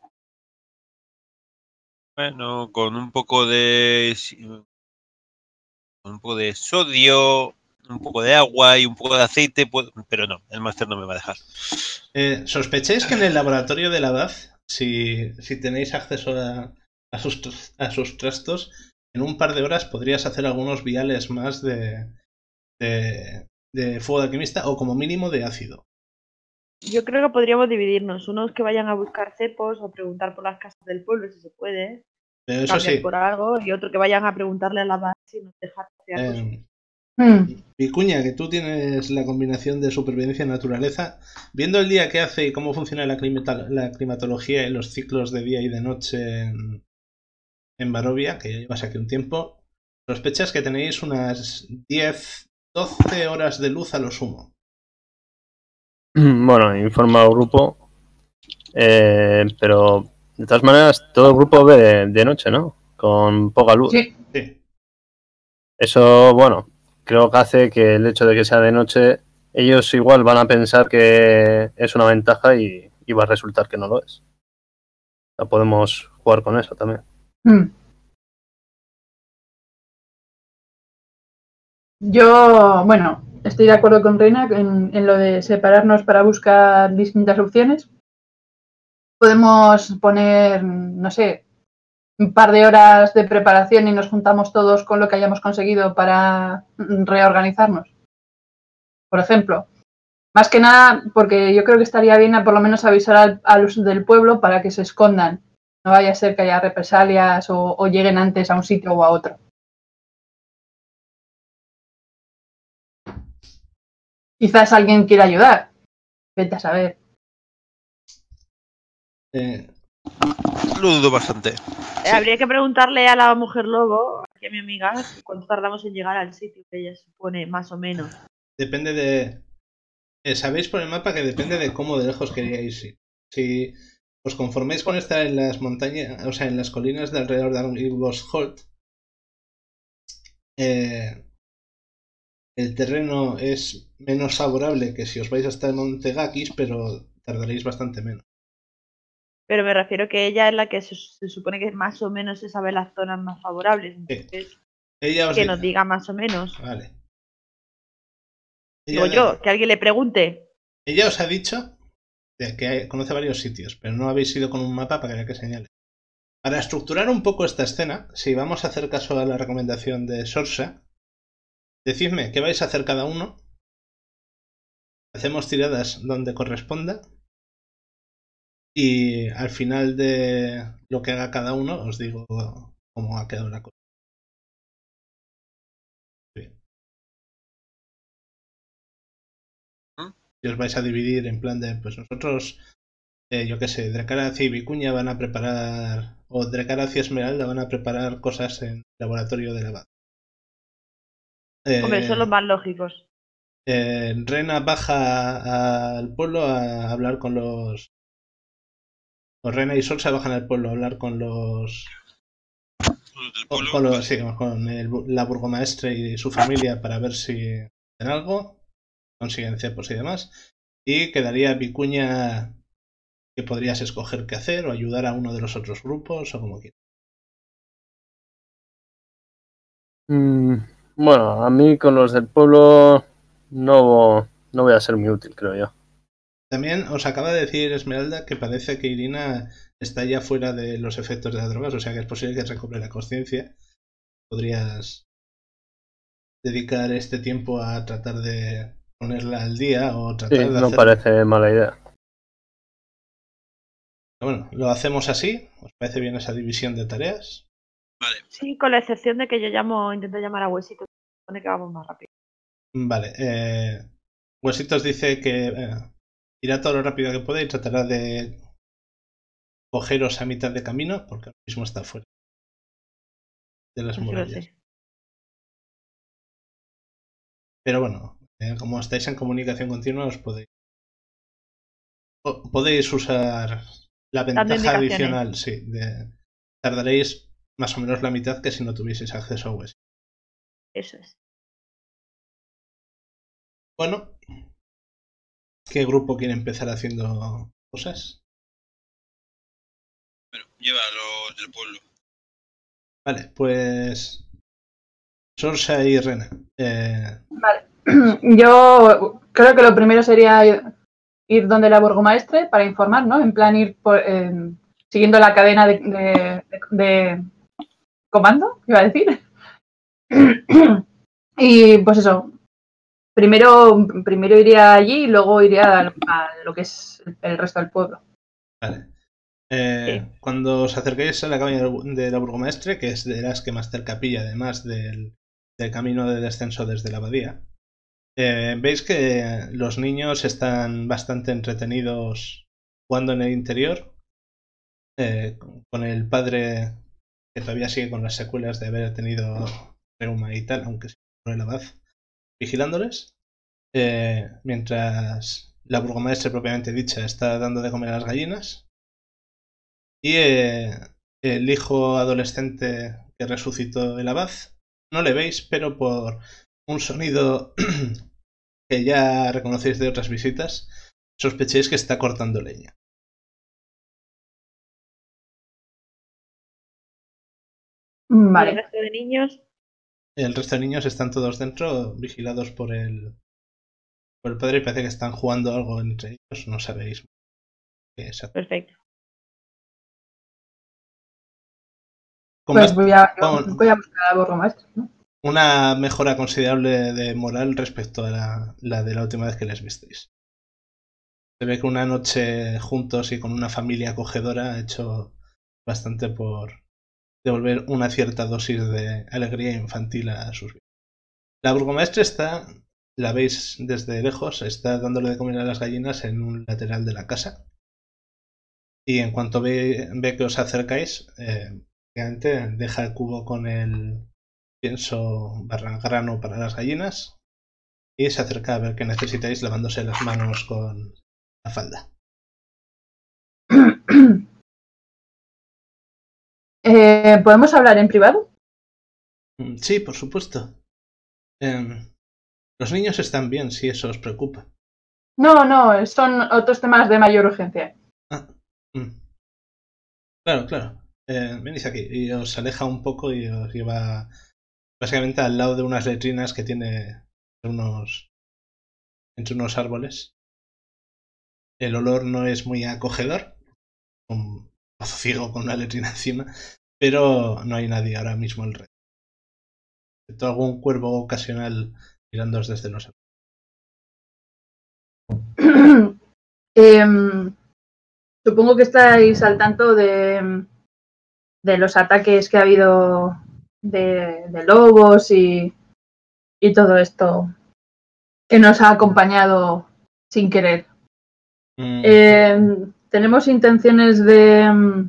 Bueno, con un poco de con un poco de sodio, un poco de agua y un poco de aceite, puedo- pero no, el máster no me va a dejar. Eh, ¿Sospecháis que en el laboratorio de la abad, si, si tenéis acceso a, a, sus, tr- a sus trastos, en un par de horas podrías hacer algunos viales más de, de, de fuego de alquimista o como mínimo de ácido? Yo creo que podríamos dividirnos. Unos que vayan a buscar cepos o preguntar por las casas del pueblo si se puede. Pero eso Cambiar sí, por algo. Y otro que vayan a preguntarle a la base si nos deja hacer cosas. eh, Mm. Vicuña, que tú tienes la combinación de supervivencia y naturaleza, viendo el día que hace y cómo funciona la, climata- la climatología y los ciclos de día y de noche en, en Barovia, que ya llevas aquí un tiempo, sospechas que tenéis unas diez doce horas de luz a lo sumo. Bueno, informa al grupo, eh, pero de todas maneras todo el grupo ve de, de noche, ¿no? Con poca luz. Sí. Sí. Eso, bueno, creo que hace que el hecho de que sea de noche, ellos igual van a pensar que es una ventaja y, y va a resultar que no lo es. O sea, podemos jugar con eso también. Mm. Yo, bueno, estoy de acuerdo con Reina en, en lo de separarnos para buscar distintas opciones. Podemos poner, no sé, un par de horas de preparación y nos juntamos todos con lo que hayamos conseguido para mm, reorganizarnos. Por ejemplo. Más que nada porque yo creo que estaría bien a por lo menos avisar al- a los del pueblo para que se escondan. No vaya a ser que haya represalias o, o lleguen antes a un sitio o a otro. Quizás alguien quiera ayudar. Vete a saber. Eh, Lo dudo bastante. Eh, Habría que preguntarle a la mujer lobo, aquí a mi amiga, cuánto tardamos en llegar al sitio que ella supone, más o menos. depende de... eh, sabéis por el mapa que depende de cómo de lejos queríais ir. Si os conformáis con estar en las montañas, o sea, en las colinas de alrededor de Argos Holt, eh, el terreno es menos favorable que si os vais hasta el Monte Gakis, pero tardaréis bastante menos. Pero me refiero que ella es la que se, se supone que más o menos se sabe las zonas más favorables. Entonces, Ella os que di- nos diga más o menos. Vale. Digo Ella, yo, que alguien le pregunte. ella os ha dicho de que hay- conoce varios sitios, pero no habéis ido con un mapa para que vea que señale. Para estructurar un poco esta escena, si vamos a hacer caso a la recomendación de Sorsa, decidme qué vais a hacer cada uno. Hacemos tiradas donde corresponda. Y al final de lo que haga cada uno, os digo cómo ha quedado la cosa. Bien. ¿Mm? Y os vais a dividir en plan de, pues nosotros, eh, yo qué sé, Dracaraz y Vicuña van a preparar, o Dracaraz y Esmeralda van a preparar cosas en el laboratorio de la abad. Eh, Hombre, son los más lógicos. eh, Rena baja al pueblo a hablar con los... O Rena y Sorsa bajan al pueblo a hablar con los... Los del Con, pueblo, con los- pues, sí, con el bu- la burgomaestre y su familia para ver si hacen algo, consiguen cepos y demás. Y quedaría Vicuña, que podrías escoger qué hacer o ayudar a uno de los otros grupos o como quieras. Mm, bueno, a mí con los del pueblo no, no voy a ser muy útil, creo yo. También os acaba de decir Esmeralda que parece que Irina está ya fuera de los efectos de las drogas, o sea que es posible que recobre la conciencia. Podrías dedicar este tiempo a tratar de ponerla al día o tratar Sí, de no hacer... parece mala idea. Bueno, lo hacemos así. ¿Os parece bien esa división de tareas? vale. Sí, con la excepción de que yo llamo, intento llamar a Huesito, supone que vamos más rápido. Vale. Eh, Huesitos dice que eh, irá todo lo rápido que pueda y tratará de cogeros a mitad de camino, porque ahora mismo está fuera de las Así lo murallas. sé. Pero bueno, eh, como estáis en comunicación continua, os podéis, o- podéis usar la Dando ventaja indicaciones. adicional, sí, de tardaréis más o menos la mitad que si no tuvieseis acceso a Wes. Eso es. Bueno, ¿qué grupo quiere empezar haciendo cosas? Bueno, lleva a los del pueblo. Vale, pues Sorsa y Rena. Eh, Vale. Yo creo que lo primero sería ir donde la burgomaestre para informar, ¿no? En plan ir por, eh, siguiendo la cadena de, de, de comando, iba a decir. Y pues eso, primero, primero iría allí y luego iría a, a lo que es el resto del pueblo. Vale. Eh, Sí. Cuando os acerquéis a la cabaña de la burgomaestre, que es de las que más cerca pilla, además del, del camino de descenso desde la abadía, eh, veis que los niños están bastante entretenidos jugando en el interior, eh, con el padre que todavía sigue con las secuelas de haber tenido reuma y tal, aunque sea por el abad, vigilándoles, eh, mientras la burgomaestre propiamente dicha está dando de comer a las gallinas. Y eh, el hijo adolescente que resucitó el abad, no le veis, pero por un sonido que ya reconocéis de otras visitas, sospechéis que está cortando leña. ¿Y el Vale. resto de niños? El resto de niños están todos dentro, vigilados por el, por el padre, y parece que están jugando algo entre ellos, no sabéis qué es. Perfecto. Con Pues bast- voy a, con voy a buscar a la burgomaestre, ¿no? una mejora considerable de moral respecto a la, la de la última vez que les visteis. Se ve que una noche juntos y con una familia acogedora ha hecho bastante por devolver una cierta dosis de alegría infantil a sus vidas. La burgomaestre está, la veis desde lejos, está dándole de comer a las gallinas en un lateral de la casa. Y en cuanto ve, ve que os acercáis, eh, obviamente deja el cubo con el pienso barra grano para las gallinas y se acerca a ver qué necesitáis lavándose las manos con la falda. Eh, ¿Podemos hablar en privado? Mm, Sí, por supuesto. Em, los niños están bien, si eso os preocupa. No, no, son otros temas de mayor urgencia. Ah, mm. Claro, claro. Eh, venís aquí y os aleja un poco y os lleva básicamente al lado de unas letrinas que tiene unos entre unos árboles. el olor no es muy acogedor, un pozo ciego con una letrina encima, pero no hay nadie ahora mismo alrededor. Excepto algún cuervo ocasional mirándoos desde los... Em, supongo que estáis al tanto de, de los ataques que ha habido de, de lobos y, y todo esto que nos ha acompañado sin querer. Mm, Em, tenemos intenciones de,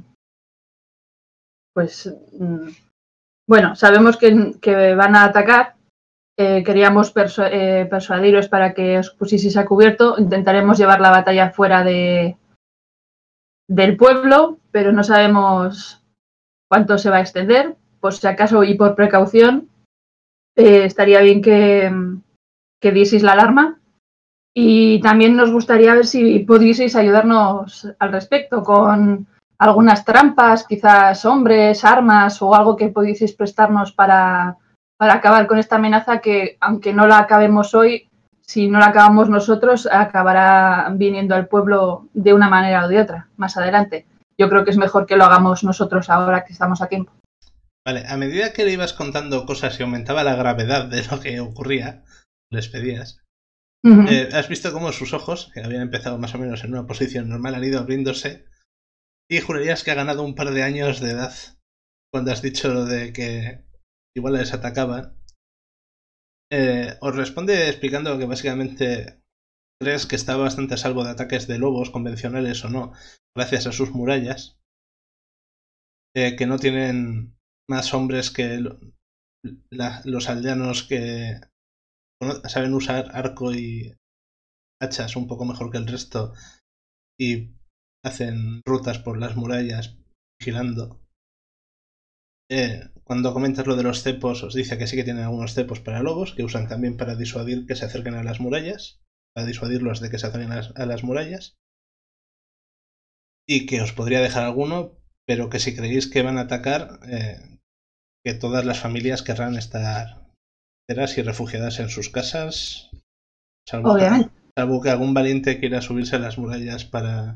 pues, mm, bueno, sabemos que, que van a atacar. Eh, queríamos persu eh, persuadiros para que os pusieseis a cubierto. Intentaremos llevar la batalla fuera de, del pueblo, pero no sabemos cuánto se va a extender. Por si acaso y por precaución, eh, estaría bien que, que dieseis la alarma. Y también nos gustaría ver si pudieseis ayudarnos al respecto con algunas trampas, quizás hombres, armas o algo que pudieseis prestarnos para, para acabar con esta amenaza que, aunque no la acabemos hoy, si no la acabamos nosotros, acabará viniendo al pueblo de una manera o de otra, más adelante. Yo creo que es mejor que lo hagamos nosotros ahora que estamos a tiempo. Vale, a medida que le ibas contando cosas y aumentaba la gravedad de lo que ocurría, les pedías. Uh-huh. Eh, has visto cómo sus ojos, que habían empezado más o menos en una posición normal, han ido abriéndose y jurarías que ha ganado un par de años de edad cuando has dicho lo de que igual les atacaban. Eh, os responde explicando que básicamente crees que está bastante a salvo de ataques de lobos, convencionales o no, gracias a sus murallas, eh, que no tienen más hombres que lo, la, los aldeanos que saben usar arco y hachas un poco mejor que el resto y hacen rutas por las murallas vigilando. Eh, cuando comentas lo de los cepos, os dice que sí que tienen algunos cepos para lobos, que usan también para disuadir que se acerquen a las murallas, para disuadirlos de que se acerquen a las, a las murallas, y que os podría dejar alguno, pero que si creéis que van a atacar, eh, que todas las familias querrán estar enteras y refugiadas en sus casas, salvo que, salvo que algún valiente quiera subirse a las murallas para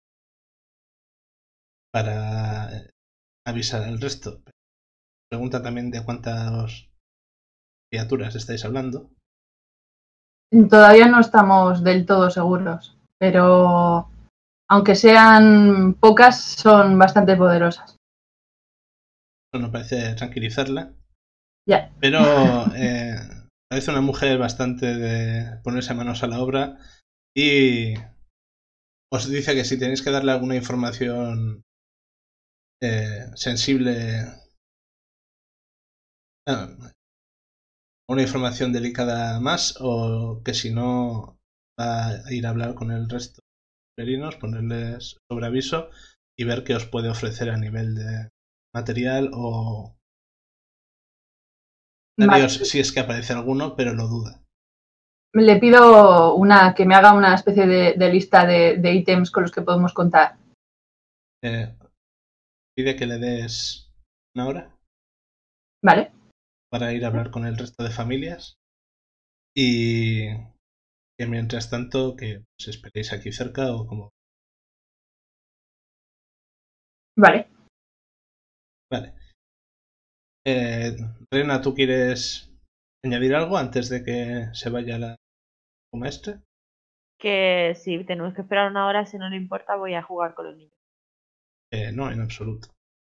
para avisar al resto. Pregunta también de cuántas criaturas estáis hablando. Todavía no estamos del todo seguros, pero aunque sean pocas, son bastante poderosas. Bueno, parece tranquilizarla. Ya. Yeah. Pero eh, parece una mujer bastante de ponerse manos a la obra y os dice que si tenéis que darle alguna información eh, sensible, eh, una información delicada más, o que si no va a ir a hablar con el resto de pueblerinos, ponerles sobre aviso y ver qué os puede ofrecer a nivel de material o vale. Si es que aparece alguno, pero lo duda. Le pido una que me haga una especie de, de lista de, de ítems con los que podemos contar. Eh, pide que le des una hora. Vale. Para ir a hablar con el resto de familias. Y que mientras tanto, que os esperéis aquí cerca o como. Vale. Vale. Eh, Rena, ¿tú quieres añadir algo antes de que se vaya la maestra? Que si tenemos que esperar una hora, si no le importa, voy a jugar con los niños. Eh, no, en absoluto.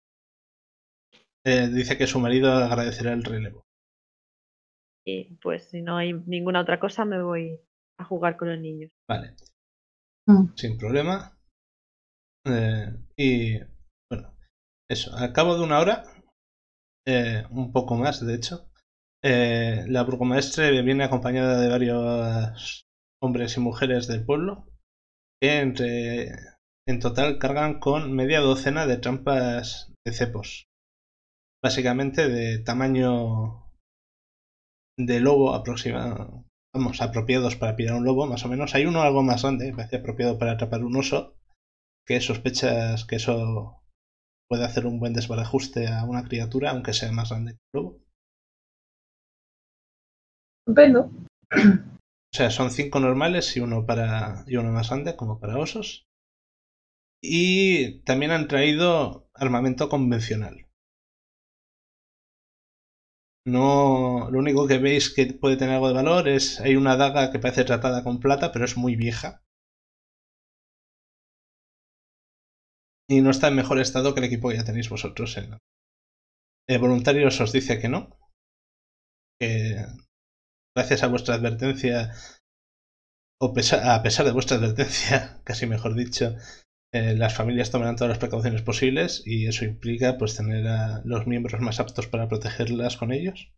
Eh, dice que su marido agradecerá el relevo. Y pues si no hay ninguna otra cosa, me voy a jugar con los niños. Vale. Mm. Sin problema. Eh, y bueno, eso. Al cabo de una hora, eh, un poco más de hecho, eh, la burgomaestre viene acompañada de varios hombres y mujeres del pueblo que entre, en total cargan con media docena de trampas de cepos. Básicamente de tamaño de lobo aproximado, vamos, apropiados para pillar un lobo, más o menos. Hay uno algo más grande, parece apropiado para atrapar un oso, que sospechas que eso puede hacer un buen desbarajuste a una criatura, aunque sea más grande que un lobo. Estupendo. sea, son cinco normales y uno para y uno más grande, como para osos. Y también han traído armamento convencional. No, lo único que veis que puede tener algo de valor es hay una daga que parece tratada con plata, pero es muy vieja. Y no está en mejor estado que el equipo que ya tenéis vosotros. En... Eh, voluntarios os dice que no. Que gracias a vuestra advertencia, o pesa, a pesar de vuestra advertencia, casi mejor dicho, eh, las familias tomarán todas las precauciones posibles y eso implica pues tener a los miembros más aptos para protegerlas con ellos.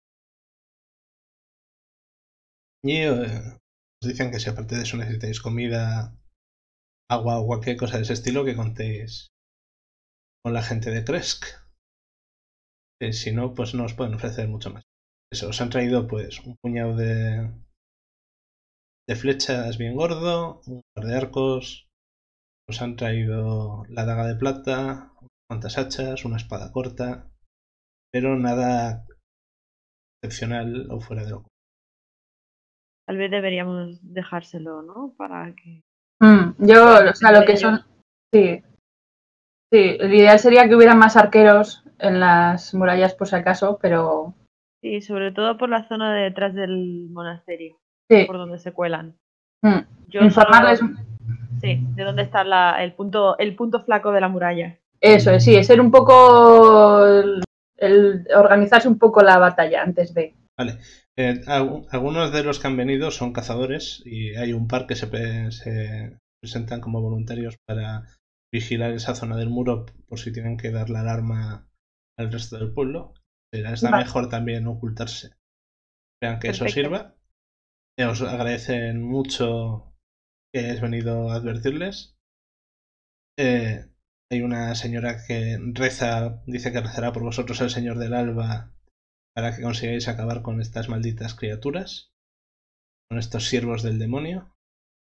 Y eh, os dicen que si aparte de eso necesitáis comida, agua o cualquier cosa de ese estilo, que contéis con la gente de Kresk. Que si no, pues no os pueden ofrecer mucho más. Eso, os han traído pues un puñado de, de flechas bien gordo, un par de arcos, os han traído la daga de plata, unas cuantas hachas, una espada corta, pero nada excepcional o fuera de lo común. Tal vez deberíamos dejárselo, ¿no? Para que... Mm, yo, Bueno, o sea, lo que ellos- son... Sí. Sí, el ideal sería que hubiera más arqueros en las murallas por si acaso, pero... Sí, sobre todo por la zona de detrás del monasterio, Sí. por donde se cuelan. Mm. Yo Informarles... solo- Sí, de dónde está la- el punto el punto flaco de la muralla. Eso, sí, es ser un poco... El, el organizarse un poco la batalla antes de... Vale. Eh, algu- algunos de los que han venido son cazadores y hay un par que se, pe- se presentan como voluntarios para vigilar esa zona del muro por si tienen que dar la alarma al resto del pueblo. Les da Vale. mejor también ocultarse. Vean que eso Perfecto. sirva. Eh, os agradecen mucho que hayáis venido a advertirles. Eh, hay una señora que reza, dice que rezará por vosotros el Señor del Alba para que consigáis acabar con estas malditas criaturas, con estos siervos del demonio.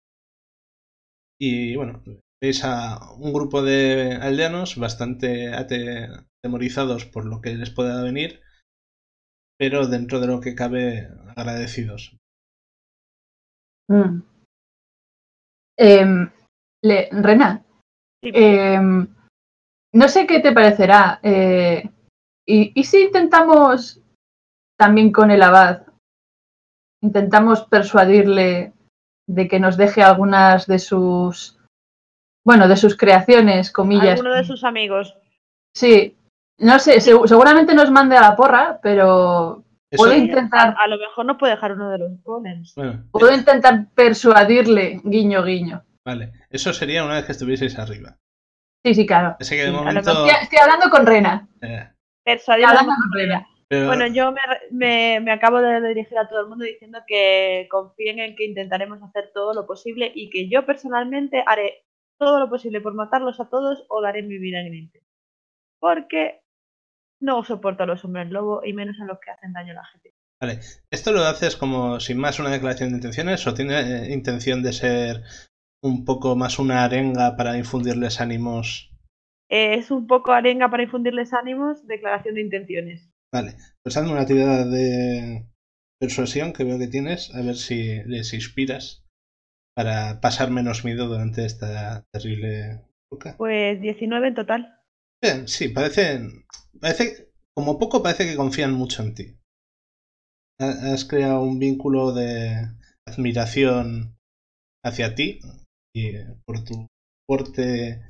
Y bueno, veis a un grupo de aldeanos bastante atemorizados por lo que les pueda venir, pero dentro de lo que cabe agradecidos. Mm. Em, le- Rena, Sí, em, no sé qué te parecerá. eh, y, ¿Y si intentamos también con el abad? Intentamos persuadirle de que nos deje algunas de sus... Bueno, de sus creaciones, comillas. alguno de sus amigos. Sí, no sé, seg- seguramente nos mande a la porra, pero Eso, puedo A, intentar, a lo mejor no puede dejar uno de los golems. bueno, puedo eh, intentar persuadirle, guiño, guiño. vale, eso sería una vez que estuvieseis arriba. Sí, sí, claro. Así que de Sí, a lo momento... Estoy, estoy hablando con Rena. eh, Estoy Persuadir a hablando la con Rena. pero- Bueno, yo me, me, me acabo de dirigir a todo el mundo diciendo que confíen en que intentaremos hacer todo lo posible y que yo personalmente haré todo lo posible por matarlos a todos o daré mi vida en el intento. Porque no soporto a los hombres lobo y menos a los que hacen daño a la gente. Vale, ¿esto lo haces como sin más una declaración de intenciones o tiene eh, intención de ser un poco más una arenga para infundirles ánimos? Eh, es un poco arenga para infundirles ánimos, declaración de intenciones. Vale, pues hazme una tirada de persuasión que veo que tienes, a ver si les inspiras para pasar menos miedo durante esta terrible época. Pues diecinueve en total. Bien, sí, parecen, parece, como poco parece que confían mucho en ti. Ha- Has creado un vínculo de admiración hacia ti y eh, por tu porte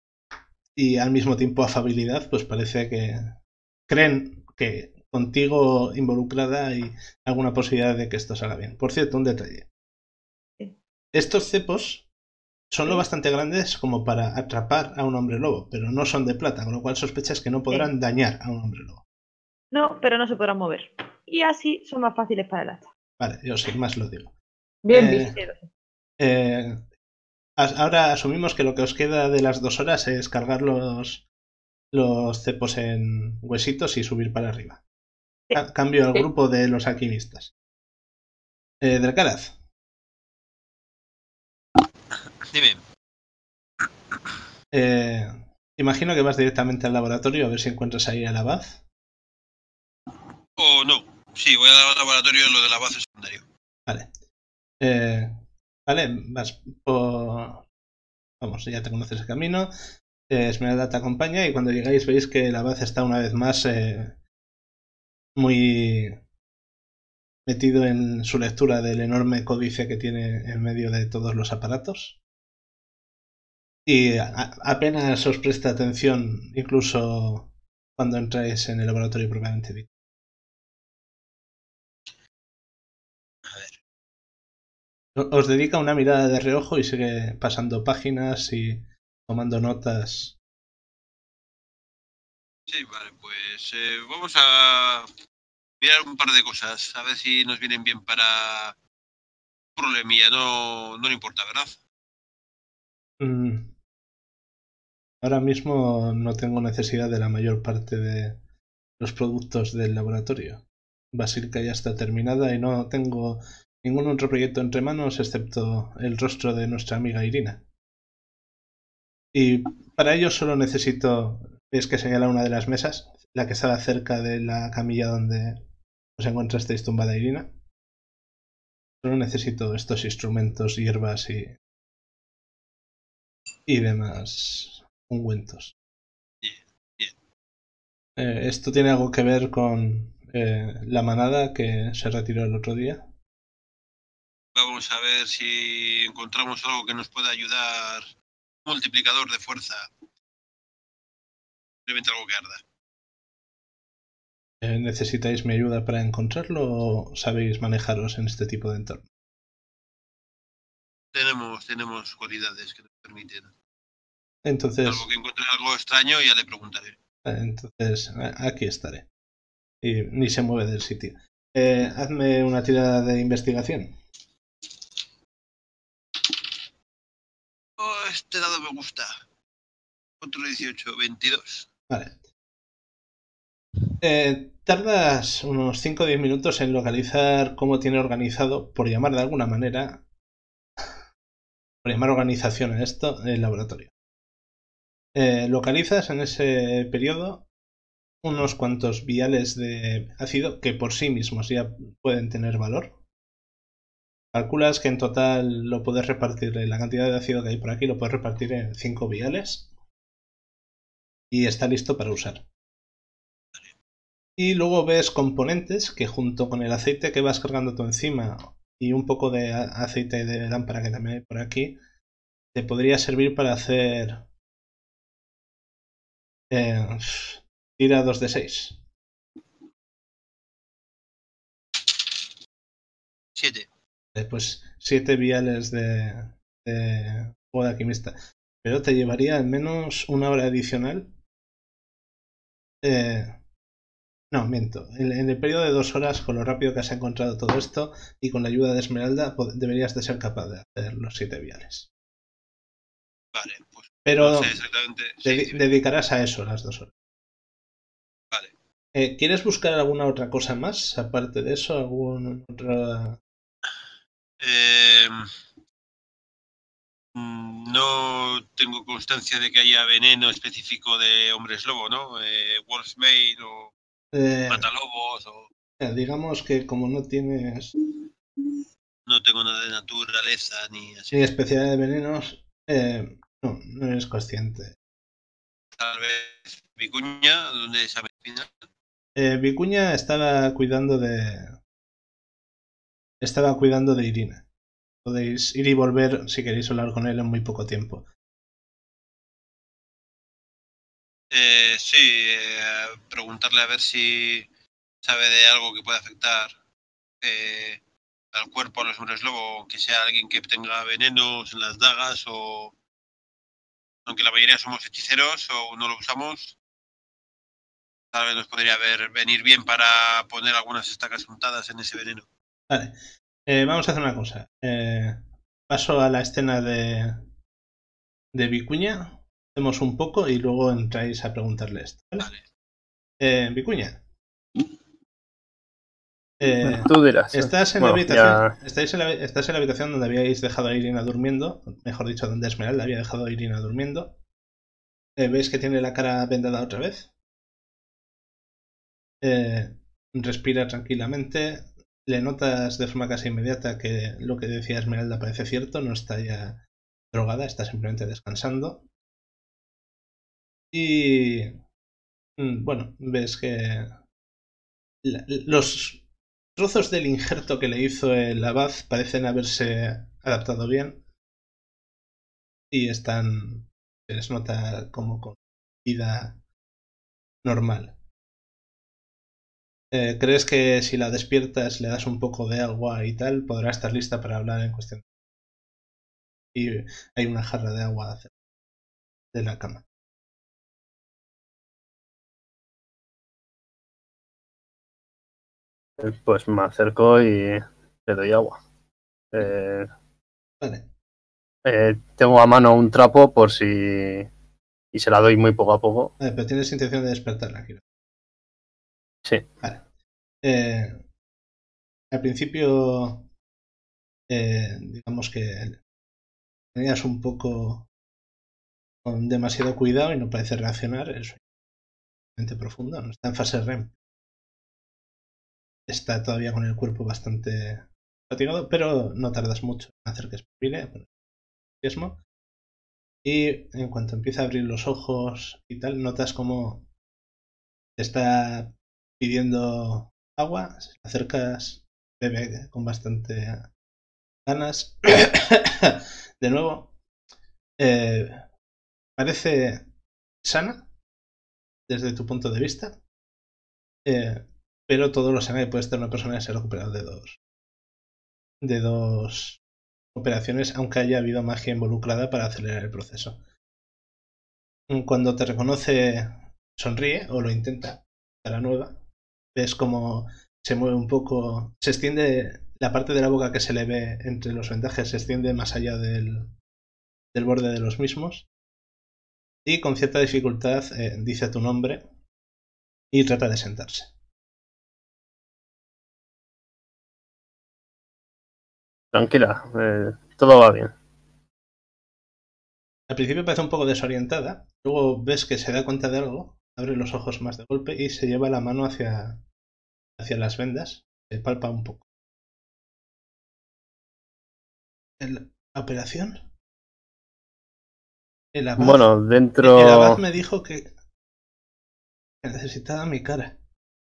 y al mismo tiempo afabilidad, pues parece que creen que contigo involucrada hay alguna posibilidad de que esto salga bien. Por cierto, un detalle. Sí. Estos cepos son lo Sí. bastante grandes como para atrapar a un hombre lobo, pero no son de plata, con lo cual sospechas que no podrán dañar a un hombre lobo. No, pero no se podrán mover. Y así son más fáciles para el hacha. Vale, yo sin más lo digo. Bien Eh, visto. Sí, lo sé. Eh, as- ahora asumimos que lo que os queda de las dos horas es cargar los, los cepos en huesitos y subir para arriba. Sí. Ca- Cambio al Sí. grupo de los alquimistas. Eh, Dracaraz, Dime. eh, imagino que vas directamente al laboratorio a ver si encuentras ahí al abad. O no. Sí, voy al laboratorio, lo de la base secundario. Vale. Eh, vale, vas por... Vamos, ya te conoces el camino. Eh, Esmeralda te acompaña y cuando llegáis veis que el abad está una vez más eh, muy metido en su lectura del enorme códice que tiene en medio de todos los aparatos. Y a- apenas os presta atención, incluso cuando entráis en el laboratorio propiamente dicho. Os dedica una mirada de reojo y sigue pasando páginas y tomando notas. Sí, vale, pues eh, vamos a mirar un par de cosas, a ver si nos vienen bien para problemilla, no, no le importa, ¿verdad? Mm. Ahora mismo no tengo necesidad de la mayor parte de los productos del laboratorio. Basílica ya está terminada y no tengo ningún otro proyecto entre manos excepto el rostro de nuestra amiga Irina. Y para ello solo necesito, es que señala una de las mesas, la que estaba cerca de la camilla donde os encontrasteis tumbada Irina. Solo necesito estos instrumentos, hierbas y, y demás ungüentos. Bien, bien. Eh, ¿Esto tiene algo que ver con eh, la manada que se retiró el otro día? Vamos a ver si encontramos algo que nos pueda ayudar. Multiplicador de fuerza. Simplemente algo que arda. Eh, ¿Necesitáis mi ayuda para encontrarlo o sabéis manejaros en este tipo de entorno? Tenemos, tenemos cualidades que nos permiten. Entonces, Salvo que encuentre algo extraño, ya le preguntaré. eh, entonces a- aquí estaré. Y ni se mueve del sitio. Eh, hazme una tirada de investigación. Oh, este dado me gusta. Otro dieciocho, veintidós. Vale. Eh, tardas unos cinco o diez minutos en localizar cómo tiene organizado, por llamar de alguna manera, por llamar organización a esto, el laboratorio. Eh, localizas en ese periodo unos cuantos viales de ácido que por sí mismos ya pueden tener valor. Calculas que en total lo puedes repartir, la cantidad de ácido que hay por aquí lo puedes repartir en cinco viales y está listo para usar. Y luego ves componentes que junto con el aceite que vas cargando tú encima y un poco de aceite de lámpara que también hay por aquí, te podría servir para hacer eh, tira dos de seis. siete. Pues siete viales de, de juego de alquimista. Pero te llevaría al menos una hora adicional. Eh, no, miento. En, en el periodo de dos horas, con lo rápido que has encontrado todo esto y con la ayuda de Esmeralda, deberías de ser capaz de hacer los siete viales. Vale, pues Pero no sé exactamente. Sí, dedi dime. dedicarás a eso las dos horas. Vale. Eh, ¿Quieres buscar alguna otra cosa más? Aparte de eso, algún otra... Eh, no tengo constancia de que haya veneno específico de hombres lobo, ¿no? Eh, Wolfsbane o Eh, matalobos o... eh, digamos que como no tienes No tengo nada de naturaleza ni así. ni especialidad de venenos, eh, no, no eres consciente. Tal vez Vicuña, donde esa medicina. Eh, Vicuña estaba cuidando de... Estaba cuidando de Irina. Podéis ir y volver si queréis hablar con él en muy poco tiempo. Eh, sí, eh, preguntarle a ver si sabe de algo que pueda afectar eh, al cuerpo a los hombres lobo, aunque sea alguien que tenga venenos en las dagas o... Aunque la mayoría somos hechiceros o no lo usamos, tal vez nos podría ver, venir bien para poner algunas estacas untadas en ese veneno. Vale. Eh, vamos a hacer una cosa. Eh, paso a la escena de, de Vicuña. Hacemos un poco y luego entráis a preguntarle esto. ¿Vale? Vale. Eh, Vicuña. Eh, Tú dirás. estás en Bueno, la habitación. ya- Estáis en la, estás en la habitación donde habíais dejado a Irina durmiendo. Mejor dicho, donde Esmeralda había dejado a Irina durmiendo. Eh, ¿Veis que tiene la cara vendada otra vez? Eh, respira tranquilamente. le notas de forma casi inmediata que lo que decía Esmeralda parece cierto, no está ya drogada, está simplemente descansando. Y bueno, ves que la, los trozos del injerto que le hizo el abad parecen haberse adaptado bien y están, se les nota como con vida normal. Eh, ¿Crees que si la despiertas, le das un poco de agua y tal, podrá estar lista para hablar en cuestión? Y hay una jarra de agua cerca de la cama. Pues me acerco y le doy agua. Eh, Vale. eh, tengo a mano un trapo por si... y se la doy muy poco a poco. Vale, pero tienes intención de despertarla, quiero. Sí. Vale. Eh, al principio, eh, digamos que tenías un poco con demasiado cuidado y no parece reaccionar. Es mente profundo, no está en fase R E M. Está todavía con el cuerpo bastante fatigado, pero no tardas mucho en hacer que espabile. Y en cuanto empieza a abrir los ojos y tal, notas como te está pidiendo agua, si te acercas, bebe con bastante ganas. De nuevo, eh, parece sana desde tu punto de vista, eh, pero todo lo sana que puede estar una persona que se ha recuperado de dos, de dos operaciones, aunque haya habido magia involucrada para acelerar el proceso. Cuando te reconoce, sonríe o lo intenta, cara nueva. Ves como se mueve un poco, se extiende la parte de la boca que se le ve entre los vendajes, se extiende más allá del, del borde de los mismos. Y con cierta dificultad eh, dice tu nombre y trata de sentarse. Tranquila, eh, todo va bien. Al principio parece un poco desorientada, luego ves que se da cuenta de algo, abre los ojos más de golpe y se lleva la mano hacia, hacia las vendas, se palpa un poco. ¿La operación? El abad, Bueno, dentro... el abad me dijo que, que necesitaba mi cara.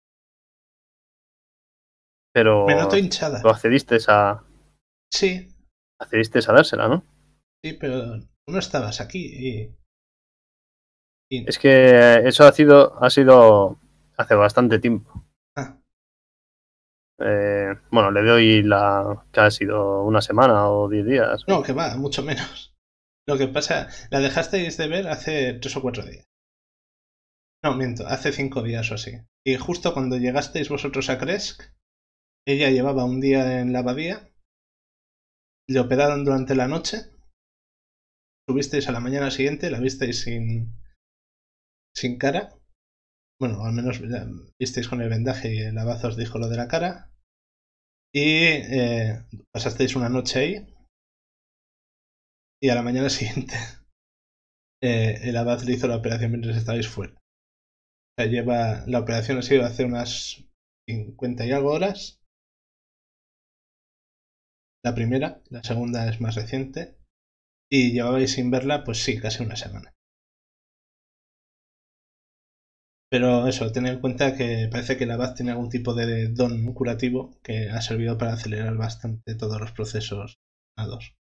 Pero Me noto hinchada. tú accediste a... Sí, accediste a dársela, ¿no? sí, pero tú no estabas aquí y... y- Es que eso ha sido, ha sido hace bastante tiempo. Ah, Eh, bueno, le doy la que ha sido una semana o diez días. no, que va, mucho menos. Lo que pasa, la dejasteis de ver hace tres o cuatro días. No, miento, hace cinco días o así. Y justo cuando llegasteis vosotros a Kresk, ella llevaba un día en la abadía, le operaron durante la noche, subisteis a la mañana siguiente, la visteis sin, sin cara. Bueno, al menos ya visteis con el vendaje y el abad os dijo lo de la cara. Y eh, pasasteis una noche ahí. Y a la mañana siguiente eh, el abad le hizo la operación mientras estabais fuera. O sea, lleva, la operación ha sido hace unas cincuenta y algo horas. La primera, la segunda es más reciente. Y llevabais sin verla, pues sí, casi una semana. Pero eso, ten en cuenta que parece que el abad tiene algún tipo de don curativo que ha servido para acelerar bastante todos los procesos a dos.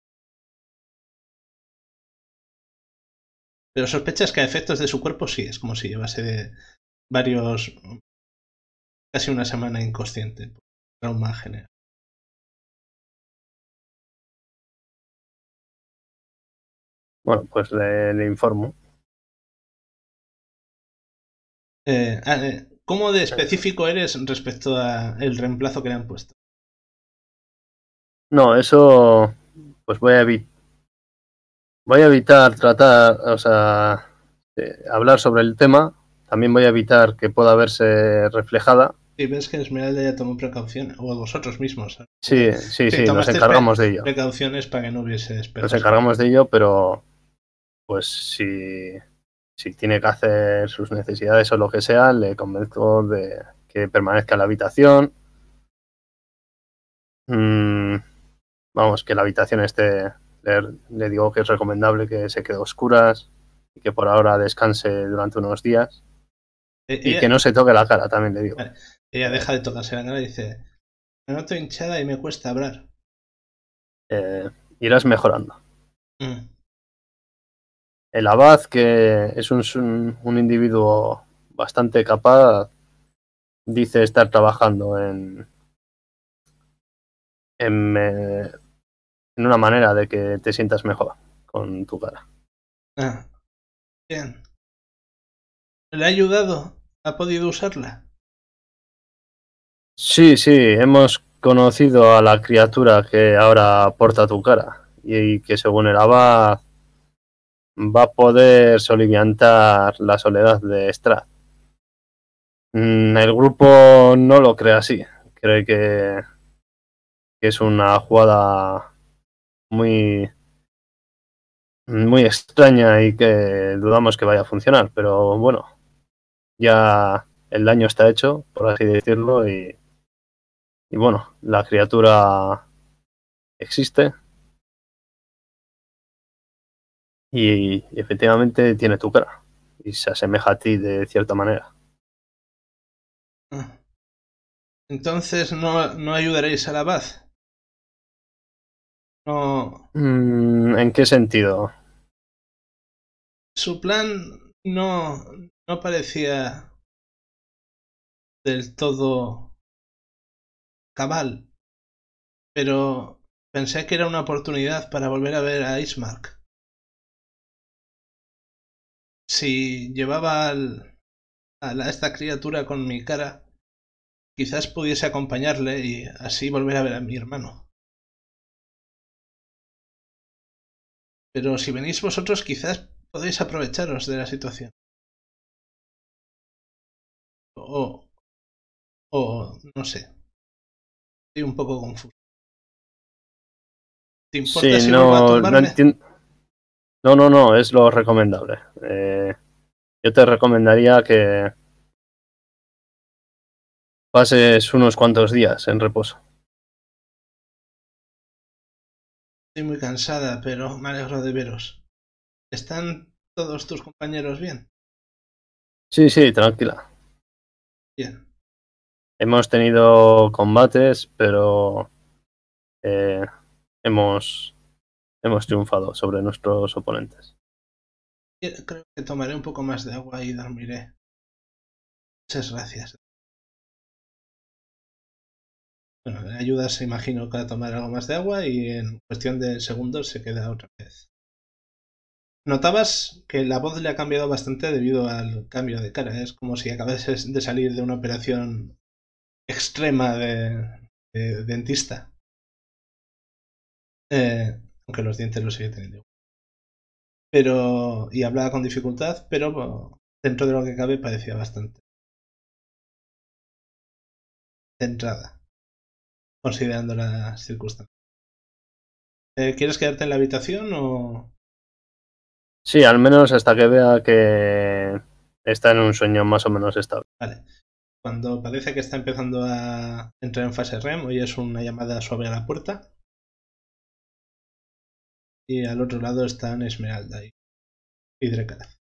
Pero sospechas que a efectos de su cuerpo sí, es como si llevase varios, casi una semana inconsciente, por trauma general. Bueno, pues le, le informo. Eh, ah, eh, ¿Cómo de específico eres respecto al reemplazo que le han puesto? No, eso pues voy a evitar voy a evitar tratar, o sea, eh, hablar sobre el tema. También voy a evitar que pueda verse reflejada. Si ves que Esmeralda ya tomó precauciones, o vosotros mismos. ¿sabes? Sí, sí, sí, nos tomasteis encargamos pre- de ello. Precauciones para que no hubiese espejos. Nos encargamos de ello, pero pues si, si tiene que hacer sus necesidades o lo que sea, le convenzco de que permanezca en la habitación Mm, vamos, que la habitación esté... Le, le digo que es recomendable que se quede a oscuras y que por ahora descanse durante unos días. Eh, Y ella, que no se toque la cara, también le digo. vale, ella deja de tocarse la cara y dice: me noto hinchada y me cuesta hablar. Eh, irás mejorando. Mm. El abad, que es un, un, un individuo bastante capaz, dice estar trabajando en, en, eh, en una manera de que te sientas mejor con tu cara. Ah, bien. ¿Le ha ayudado? ¿Ha podido usarla? Sí, sí, hemos conocido a la criatura que ahora porta tu cara y que según el abad va a poder soliviantar la soledad de Strahd. Mm, el grupo no lo cree así, cree que, que es una jugada muy, muy extraña y que dudamos que vaya a funcionar, pero bueno, ya el daño está hecho, por así decirlo, y, y bueno, la criatura existe y, y efectivamente tiene tu cara y se asemeja a ti de cierta manera. Ah. Entonces no, no ayudaréis al abad. No. Mm, ¿en qué sentido? Su plan no, no parecía del todo cabal, pero pensé que era una oportunidad para volver a ver a Ismark. Si llevaba al, a la- esta criatura con mi cara, quizás pudiese acompañarle y así volver a ver a mi hermano. Pero si venís vosotros, quizás podéis aprovecharos de la situación. O, o no sé, estoy un poco confuso. ¿Te importa Sí, si vuelvo a no, no tumbarme? entiendo. No, no, no, es lo recomendable. Eh, yo te recomendaría que pases unos cuantos días en reposo. Estoy muy cansada, pero me alegro de veros. ¿Están todos tus compañeros bien? Sí, sí, tranquila. Bien. Hemos tenido combates, pero eh, hemos, hemos triunfado sobre nuestros oponentes. Creo que tomaré un poco más de agua y dormiré. Muchas gracias. Bueno, le ayudas, imagino, a tomar algo más de agua y en cuestión de segundos se queda otra vez. Notabas que la voz le ha cambiado bastante debido al cambio de cara. Es como si acabases de salir de una operación extrema de, de dentista. Eh, aunque los dientes los sigue teniendo. Pero, y hablaba con dificultad, pero dentro de lo que cabe parecía bastante centrada, considerando las circunstancias. Eh, ¿Quieres quedarte en la habitación o...? Sí, al menos hasta que vea que está en un sueño más o menos estable. Vale. Cuando parece que está empezando a entrar en fase R E M, oyes una llamada suave a la puerta. Y al otro lado están Esmeralda y, y Drekarath.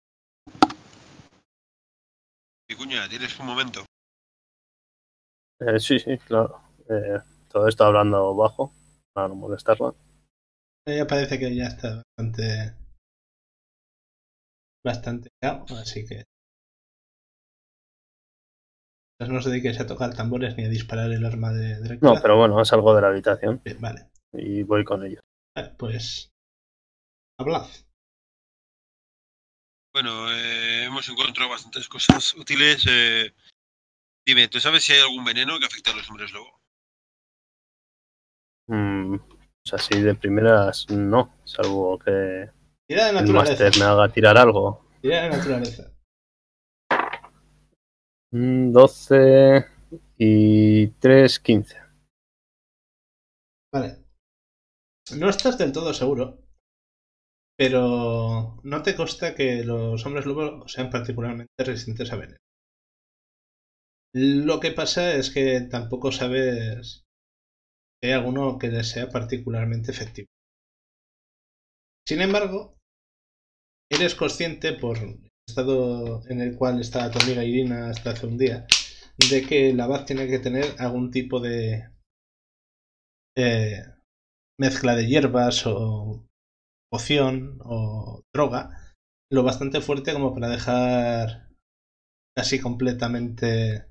Vicuña, tienes un momento. Eh, sí, sí, claro. Eh, todo esto hablando bajo, para no molestarla. Ella parece que ya está bastante... Bastante cao, así que... no se dediquéis a tocar tambores ni a disparar el arma de Drekarath. No, pero bueno, salgo de la habitación Bien, vale. y voy con ellos. Vale, pues... Hablad. Bueno, eh, hemos encontrado bastantes cosas útiles. Eh, dime, ¿tú sabes si hay algún veneno que afecte a los hombres lobo? Mm, pues así de primeras no, salvo que Tira de el naturaleza. máster me haga tirar algo. Tira de naturaleza. Mm, doce y tres, quince. Vale. No estás del todo seguro, pero no te consta que los hombres lobo sean particularmente resistentes a veneno. Lo que pasa es que tampoco sabes hay alguno que les sea particularmente efectivo. Sin embargo, eres consciente, por el estado en el cual está tu amiga Irina hasta hace un día, de que el abad tiene que tener algún tipo de eh, mezcla de hierbas o poción o droga lo bastante fuerte como para dejar casi completamente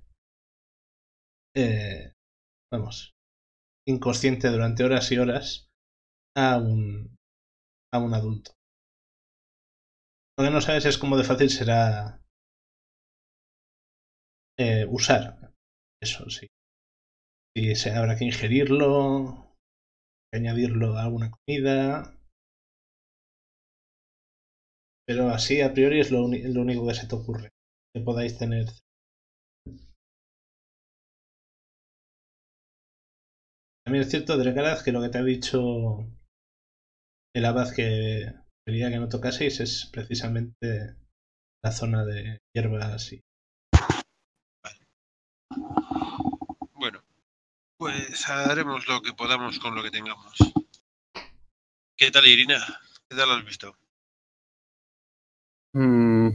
eh, vamos, inconsciente durante horas y horas a un, a un adulto. Lo que no sabes es cómo de fácil será eh, usar eso, sí. Si se habrá que ingerirlo, añadirlo a alguna comida. Pero así a priori es lo, lo único que se te ocurre que podáis tener. También es cierto, Dregaraz, que lo que te ha dicho el abad que quería que no tocaseis es precisamente la zona de hierbas y... Bueno, pues haremos lo que podamos con lo que tengamos. ¿Qué tal, Irina? ¿Qué tal lo has visto? Mm,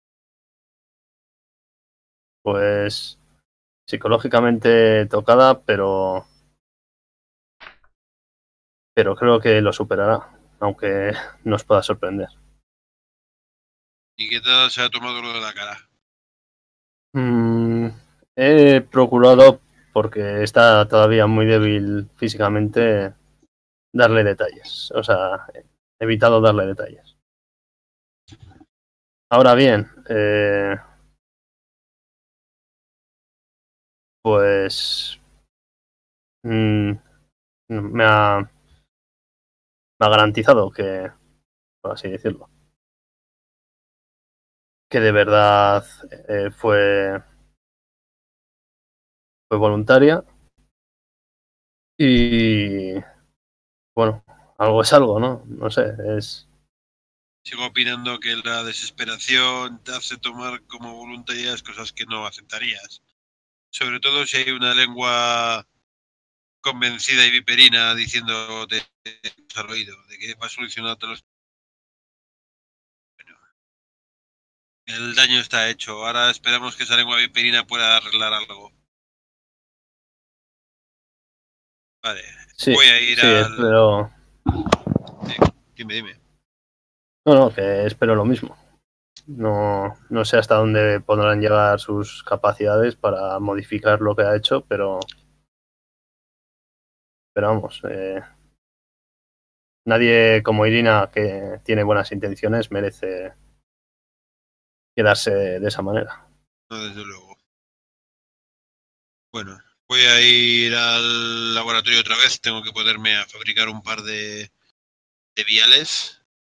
pues psicológicamente tocada, pero pero creo que lo superará, aunque nos pueda sorprender. ¿Y qué tal se ha tomado lo de la cara? Mm, he procurado, porque está todavía muy débil físicamente, darle detalles. O sea, he evitado darle detalles. Ahora bien, eh, pues mm, me ha, me ha garantizado que, por así decirlo, que de verdad eh, fue, fue voluntaria y bueno, algo es algo, ¿no? No sé, es... Sigo opinando que la desesperación te hace tomar como voluntarias cosas que no aceptarías. Sobre todo si hay una lengua convencida y viperina diciéndote al oído de que va a solucionar todos los... Bueno, el daño está hecho. Ahora esperamos que esa lengua viperina pueda arreglar algo. Vale, Sí, voy a ir sí, al... espero... Dime, dime. No, no, que espero lo mismo. No, no sé hasta dónde podrán llegar sus capacidades para modificar lo que ha hecho, pero, pero vamos, eh, nadie como Irina, que tiene buenas intenciones, merece quedarse de esa manera. No, desde luego. Bueno, voy a ir al laboratorio otra vez. Tengo que ponerme a fabricar un par de, de viales.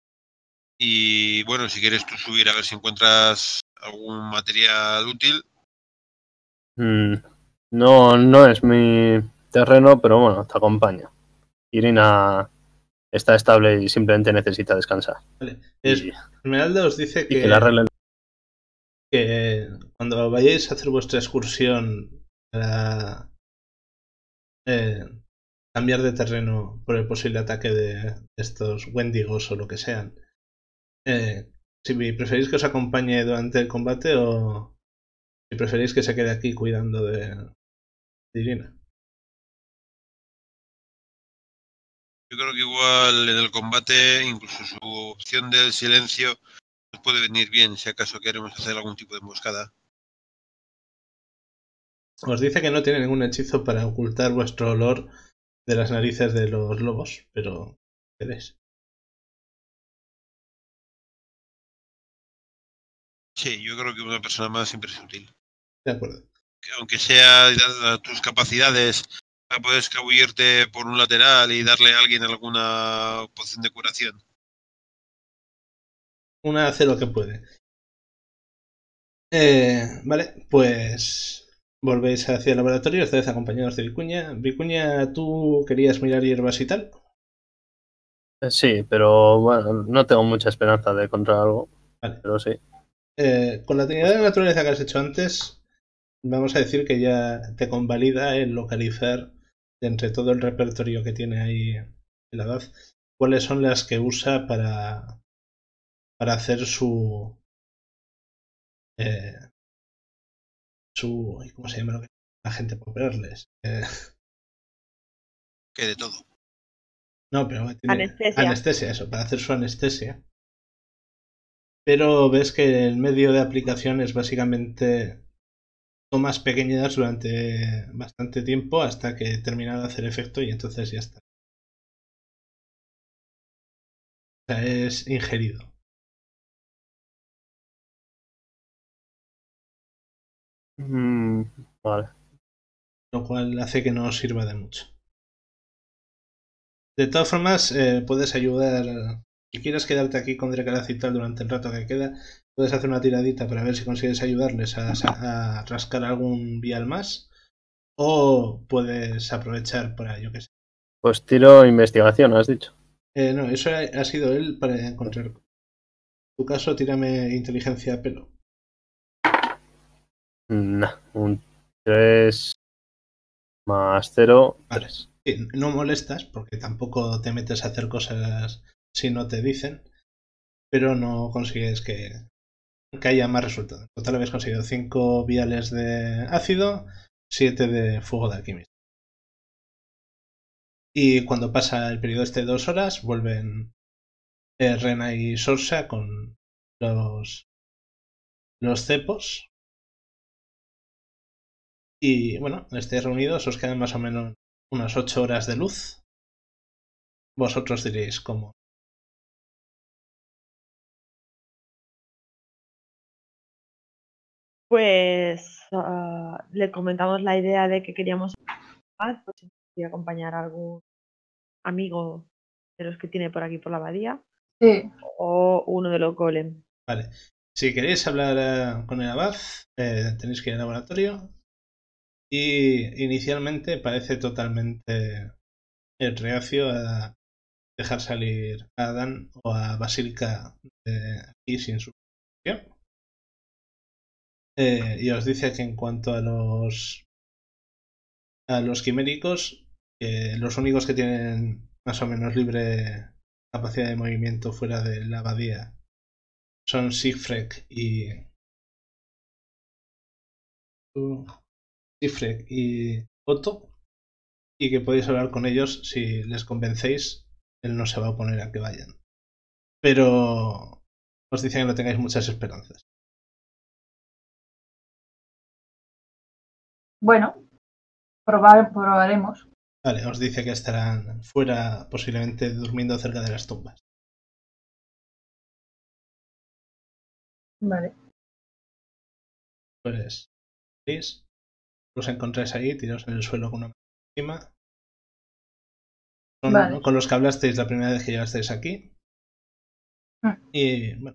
Y bueno, si quieres tú subir a ver si encuentras algún material útil. Mm, no, no es mi terreno, pero bueno, te acompaño. Irina está estable y simplemente necesita descansar. Vale. Y, Esmeralda os dice y que, que la arreglen. que cuando vayáis a hacer vuestra excursión para eh, cambiar de terreno por el posible ataque de estos Wendigos o lo que sean, eh, si preferís que os acompañe durante el combate o si preferís que se quede aquí cuidando de, de Irina. Yo creo que igual en el combate, incluso su opción del silencio nos puede venir bien si acaso queremos hacer algún tipo de emboscada. Os dice que no tiene ningún hechizo para ocultar vuestro olor de las narices de los lobos, pero queréis. Sí, yo creo que una persona más siempre es útil. De acuerdo. Que aunque sea dadas tus capacidades para poder escabullirte por un lateral y darle a alguien alguna poción de curación. Una hace lo que puede. Eh, vale, pues volvéis hacia el laboratorio, esta vez acompañados de Vicuña. Vicuña, ¿tú querías mirar hierbas y tal? Sí, pero bueno, no tengo mucha esperanza de encontrar algo. Vale. Pero sí. Eh, con la actividad de naturaleza que has hecho antes, vamos a decir que ya te convalida el localizar de entre todo el repertorio que tiene ahí el abad, cuáles son las que usa para, para hacer su... Eh, su... ¿Cómo se llama lo que la gente puede operarles? Eh, Que de todo. no, pero tiene Anestesia. anestesia, eso, para hacer su anestesia. Pero ves que el medio de aplicación es básicamente tomas pequeñas durante bastante tiempo hasta que termina de hacer efecto y entonces ya está. O sea, es ingerido. Mm, vale. Lo cual hace que no sirva de mucho. De todas formas, eh, puedes ayudar. Si quieres quedarte aquí con Dracaraz y tal durante el rato que queda, puedes hacer una tiradita para ver si consigues ayudarles a, a rascar algún vial más. O puedes aprovechar para, yo qué sé. Pues tiro investigación, has dicho. Eh, no, eso ha, ha sido él para encontrar. En tu caso, tírame inteligencia a pelo. Nah, un tres más cero. Vale. Sí, no molestas porque tampoco te metes a hacer cosas si no te dicen, pero no consigues que, que haya más resultados. En total habéis conseguido cinco viales de ácido, siete de fuego de alquimista. Y cuando pasa el periodo este de dos horas, vuelven eh, Rena y Sorsa con los, los cepos. Y bueno, estáis reunidos, os quedan más o menos unas ocho horas de luz. Vosotros diréis cómo. Pues uh, le comentamos la idea de que queríamos pues si quería acompañar a algún amigo de los que tiene por aquí por la abadía. Sí. O uno de los golem. Vale. Si queréis hablar uh, con el abad, eh, tenéis que ir al laboratorio. Y inicialmente parece totalmente reacio a dejar salir a Adán o a Basílica de aquí sin su permisión. Eh, y os dice que en cuanto a los a los quiméricos, eh, los únicos que tienen más o menos libre capacidad de movimiento fuera de la abadía son Sigfrek y uh, Sigfrek y Otto, y que podéis hablar con ellos si les convencéis. Él no se va a oponer a que vayan, pero os dicen que no tengáis muchas esperanzas. Bueno, probar, probaremos. Vale, os dice que estarán fuera, posiblemente durmiendo cerca de las tumbas. Vale. Pues ¿veis? Los encontráis ahí, tirados en el suelo con una mano encima. Son Vale. con los que hablasteis la primera vez que llegasteis aquí. Mm. Y bueno.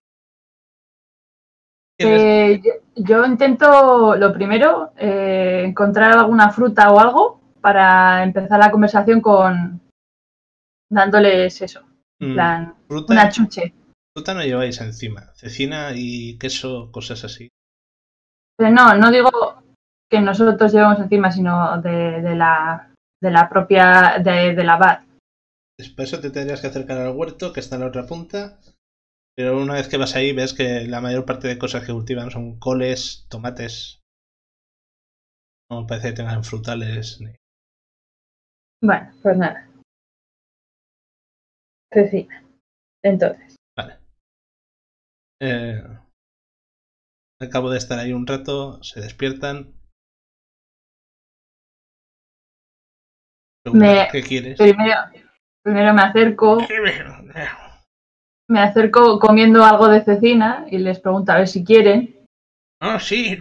Eh, yo, yo intento, lo primero, eh, encontrar alguna fruta o algo para empezar la conversación con dándoles eso, en Mm, plan, fruta, una chuche. fruta no lleváis encima. Cecina y queso, cosas así. Pero no, no digo que nosotros llevemos encima, sino de, de la de la propia, de, de la abad. Para eso te tendrías que acercar al huerto, que está en la otra punta. Pero una vez que vas ahí, ves que la mayor parte de cosas que cultivan son coles, tomates. No parece que tengan frutales. Ni... Bueno, pues nada. Cecina. Entonces. Vale. Eh, al cabo de estar ahí un rato, se despiertan. Me, ¿Qué quieres? Primero, primero me acerco. Me acerco comiendo algo de cecina y les pregunto a ver si quieren. Oh, sí.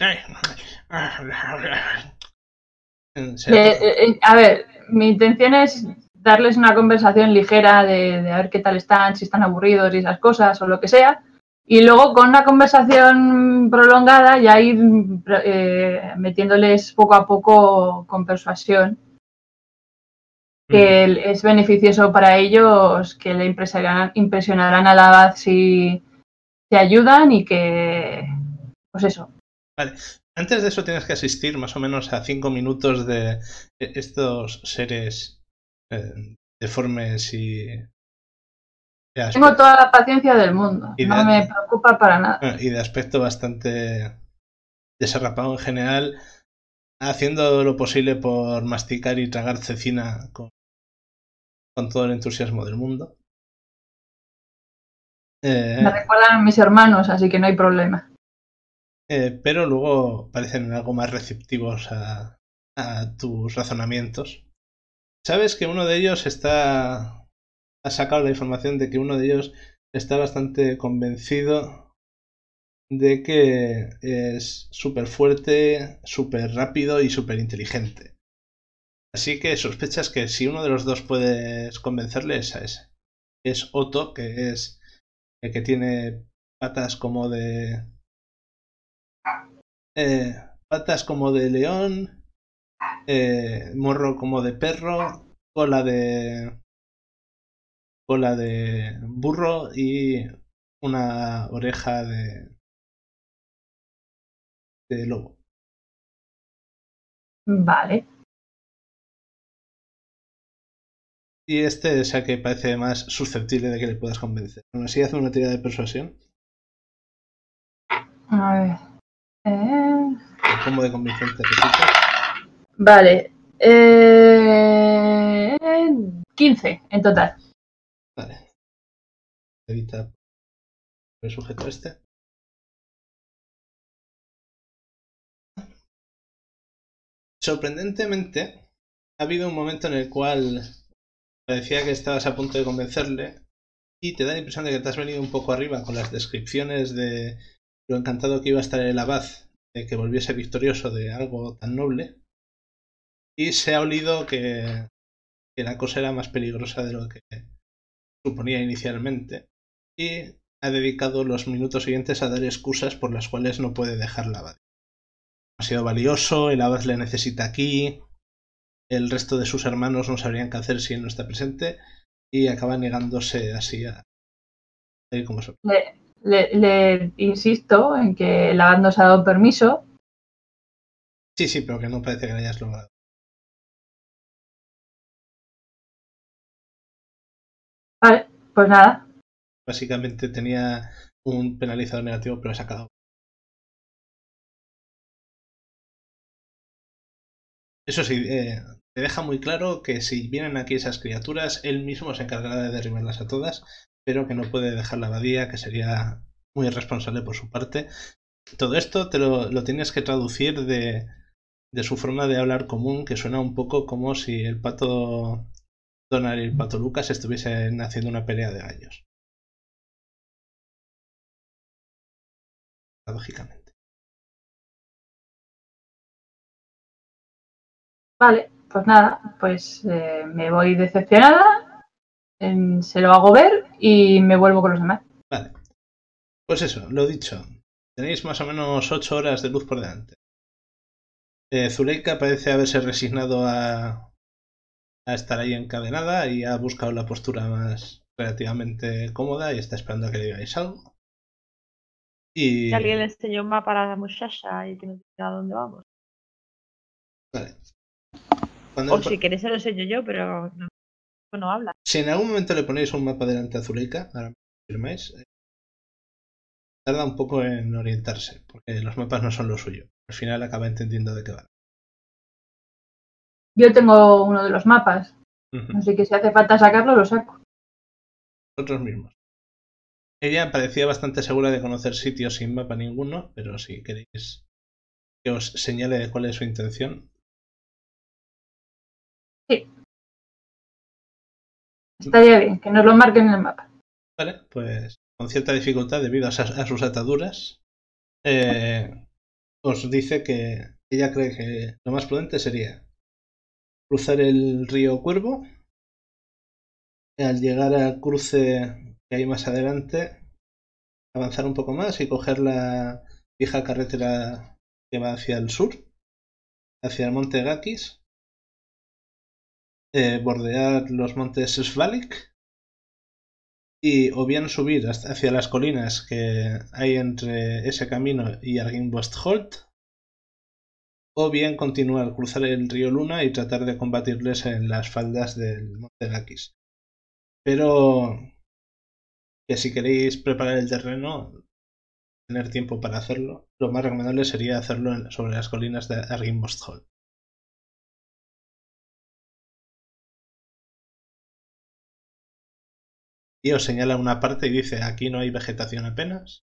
Eh, eh, a ver, mi intención es darles una conversación ligera de, de a ver qué tal están, si están aburridos y esas cosas o lo que sea. Y luego con una conversación prolongada ya ir eh, metiéndoles poco a poco con persuasión. Que mm. es beneficioso para ellos, que le impresionarán, impresionarán a la abad si te ayudan y que, pues eso. Vale, Antes de eso tienes que asistir más o menos a cinco minutos de estos seres eh, deformes y... de Tengo aspecto, toda la paciencia del mundo. Y No de- me preocupa para nada. bueno, y de aspecto bastante desarrapado en general, haciendo lo posible por masticar y tragar cecina con, con todo el entusiasmo del mundo. Eh, Me recuerdan a mis hermanos, así que no hay problema. eh, pero luego parecen algo más receptivos a, a tus razonamientos. Sabes que uno de ellos está... ha sacado la información de que uno de ellos está bastante convencido de que es súper fuerte, súper rápido y súper inteligente. Así que sospechas que si uno de los dos puedes convencerle es a ese. Es Otto, que es el que tiene patas como de... Eh, patas como de león, eh, morro como de perro, cola de... cola de burro y una oreja de... de lobo. Vale. Y este es el que parece más susceptible de que le puedas convencer. Aún así, hace una tirada de persuasión. A ver. Eh, ¿Cómo de convincente resulta? Vale. Eh, quince en total. Vale. Evita el sujeto este. Sorprendentemente, ha habido un momento en el cual parecía que estabas a punto de convencerle y te da la impresión de que te has venido un poco arriba con las descripciones de lo encantado que iba a estar el abad de que volviese victorioso de algo tan noble, y se ha olido que, que la cosa era más peligrosa de lo que suponía inicialmente, y ha dedicado los minutos siguientes a dar excusas por las cuales no puede dejar la abad. Ha sido valioso, el abad le necesita aquí, el resto de sus hermanos no sabrían qué hacer si él no está presente, y acaba negándose así a ir como son. Le, le, le insisto en que el abad nos ha dado permiso. Sí, sí, pero que no parece que lo hayas logrado. Vale, pues nada. Básicamente tenía un penalizador negativo, pero ha sacado. Eso sí, eh, te deja muy claro que si vienen aquí esas criaturas, él mismo se encargará de derribarlas a todas, pero que no puede dejar la abadía, que sería muy irresponsable por su parte. Todo esto te lo, lo tienes que traducir de, de su forma de hablar común, que suena un poco como si el pato Donald y el pato Lucas estuviesen haciendo una pelea de gallos. Paradójicamente. Vale, pues nada, pues eh, me voy decepcionada, em, se lo hago ver y me vuelvo con los demás. Vale. Pues eso, lo dicho. Tenéis más o menos ocho horas de luz por delante. Eh, Zuleika parece haberse resignado a, a estar ahí encadenada y ha buscado la postura más relativamente cómoda y está esperando a que le digáis algo. Y... Si alguien le enseñó un mapa a la muchacha y que nos diga a dónde vamos. Vale. Cuando O le... si queréis se lo enseño yo, pero no, no habla. Si en algún momento le ponéis un mapa delante a Zuleika, ahora me confirmáis, eh, tarda un poco en orientarse, porque los mapas no son lo suyo. Al final acaba entendiendo de qué va. Yo tengo uno de los mapas, Uh-huh. así que si hace falta sacarlo, lo saco. Nosotros mismos. Ella parecía bastante segura de conocer sitios sin mapa ninguno, pero si queréis que os señale de cuál es su intención. Sí. Estaría bien, que nos lo marquen en el mapa. Vale, pues con cierta dificultad debido a, a sus ataduras, eh, os dice que ella cree que lo más prudente sería cruzar el río Cuervo. Al llegar al cruce que hay más adelante, avanzar un poco más y coger la vieja carretera que va hacia el sur, hacia el monte Gakis, eh, bordear los montes Svalik y o bien subir hasta hacia las colinas que hay entre ese camino y Arginbostholt, o bien continuar, cruzar el río Luna y tratar de combatirles en las faldas del Monte Gakis. Pero que si queréis preparar el terreno, tener tiempo para hacerlo, lo más recomendable sería hacerlo en, sobre las colinas de Argynmosthol. Y os señala una parte y dice, aquí no hay vegetación apenas.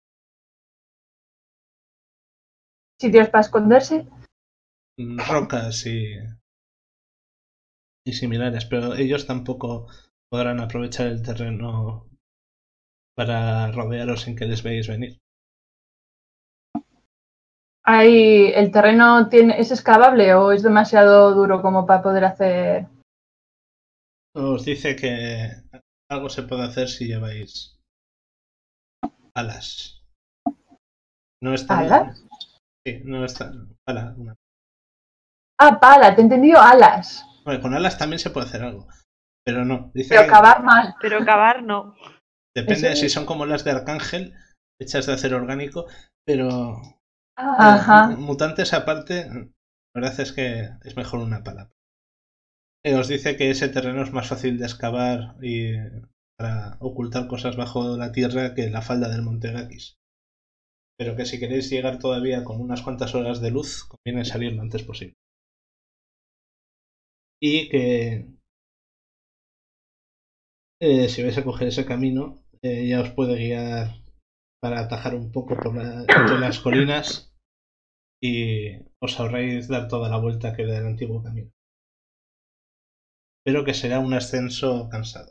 ¿Sitios para esconderse? Rocas y, y similares, pero ellos tampoco podrán aprovechar el terreno para rodearos sin que les veáis venir. ¿Hay, ¿El terreno tiene, es excavable o es demasiado duro como para poder hacer? Os dice que algo se puede hacer si lleváis alas. No está ¿Alas? Sí, no está. Pala, una. Ah, pala, te he entendido alas. Bueno, con alas también se puede hacer algo. Pero no. Dice Pero que cavar mal. Pero cavar no. depende Eso si es. son como las de Arcángel, hechas de acero orgánico, pero Ajá. eh, mutantes aparte, la verdad es que es mejor una pala. Eh, os dice que ese terreno es más fácil de excavar y para ocultar cosas bajo la tierra que la falda del Monte Gakis. Pero que si queréis llegar todavía con unas cuantas horas de luz, conviene salir lo antes posible. Y que eh, si vais a coger ese camino, eh, ya os puede guiar para atajar un poco por la, entre las colinas y os ahorráis dar toda la vuelta que da el antiguo camino. Pero que será un ascenso cansado.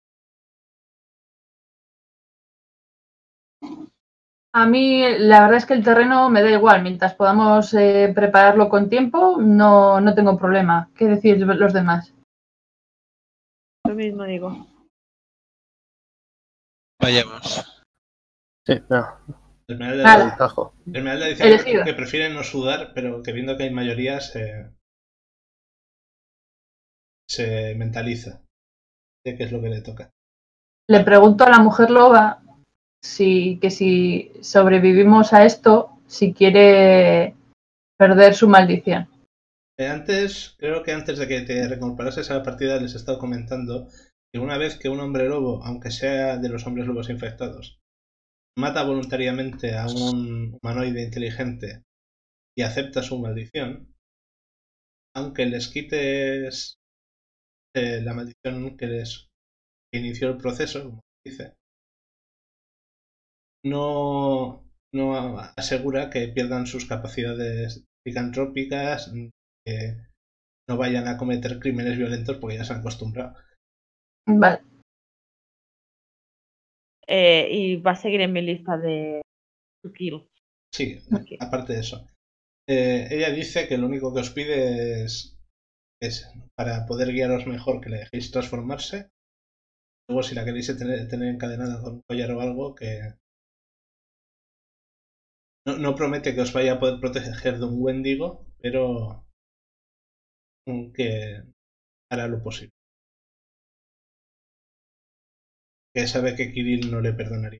A mí la verdad es que el terreno me da igual, mientras podamos eh, prepararlo con tiempo, no, no tengo problema. ¿Qué decir los demás? Lo mismo digo. Vayamos. Sí, no, Esmeralda, Nada. el tajo. Esmeralda dice Elegido. que prefiere no sudar, pero que viendo que hay mayoría se, se mentaliza de qué es lo que le toca. Le pregunto a la mujer loba si, que si sobrevivimos a esto, si quiere perder su maldición. Eh, antes, creo que antes de que te reincorporases a la partida les he estado comentando que una vez que un hombre lobo, aunque sea de los hombres lobos infectados, mata voluntariamente a un humanoide inteligente y acepta su maldición, aunque les quites eh, la maldición que les que inició el proceso, como dice, no, no asegura que pierdan sus capacidades licantrópicas, que no vayan a cometer crímenes violentos porque ya se han acostumbrado. Vale. Eh, y va a seguir en mi lista de to kill. Sí, Ok. aparte de eso. Eh, ella dice que lo único que os pide es, es para poder guiaros mejor que le dejéis transformarse. Luego si la queréis tener, tener encadenada con un collar o algo, que no, no promete que os vaya a poder proteger de un Wendigo, pero que hará lo posible. Que sabe que Kirill no le perdonaría.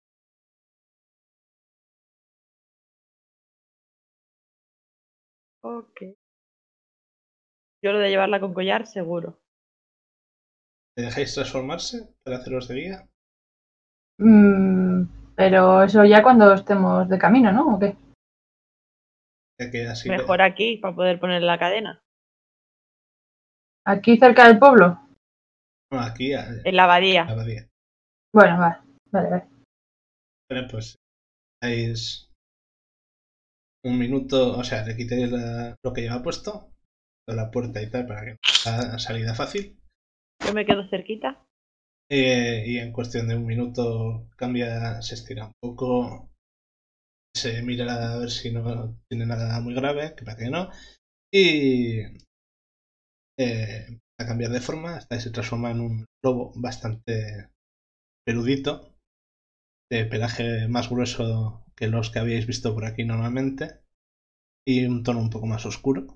Ok. Yo lo de llevarla con collar, seguro. ¿Le dejáis transformarse para haceros de guía? Mm, pero eso ya cuando estemos de camino, ¿no? ¿O qué? Ya que así Mejor le... aquí, para poder poner la cadena. ¿Aquí cerca del pueblo? No, aquí a, En la abadía. la abadía. Bueno, vale, vale, vale. Bueno, pues dais un minuto, o sea, le quitéis la- lo que lleva puesto, la puerta y tal, para que la salida fácil. Yo me quedo cerquita. Eh, y en cuestión de un minuto cambia, se estira un poco, se mira a ver si no tiene nada muy grave, que para que no, y eh, a cambiar de forma, hasta que se transforma en un lobo bastante peludito, de pelaje más grueso que los que habíais visto por aquí normalmente, y un tono un poco más oscuro.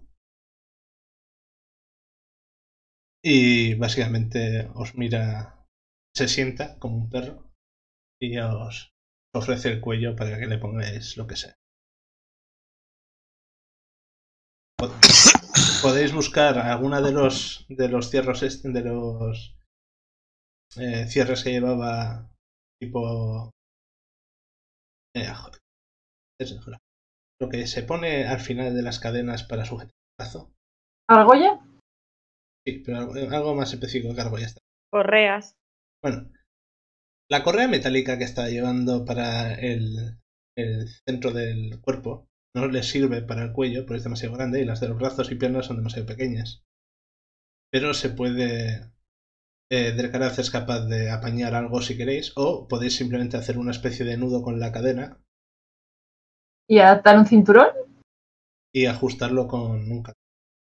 Y básicamente os mira, se sienta como un perro y os ofrece el cuello para que le pongáis lo que sea. podéis buscar alguna de los de los cierros est- de los eh, cierres que llevaba tipo eh, joder, es lo que se pone al final de las cadenas para sujetar el brazo. ¿Argolla? Sí, pero algo, algo más específico que algo ya está. Correas. Bueno, la correa metálica que está llevando para el, el centro del cuerpo no le sirve para el cuello porque es demasiado grande y las de los brazos y piernas son demasiado pequeñas. Pero se puede... Eh, Drekaraz es capaz de apañar algo si queréis, o podéis simplemente hacer una especie de nudo con la cadena ¿Y adaptar un cinturón? y ajustarlo con un cadena.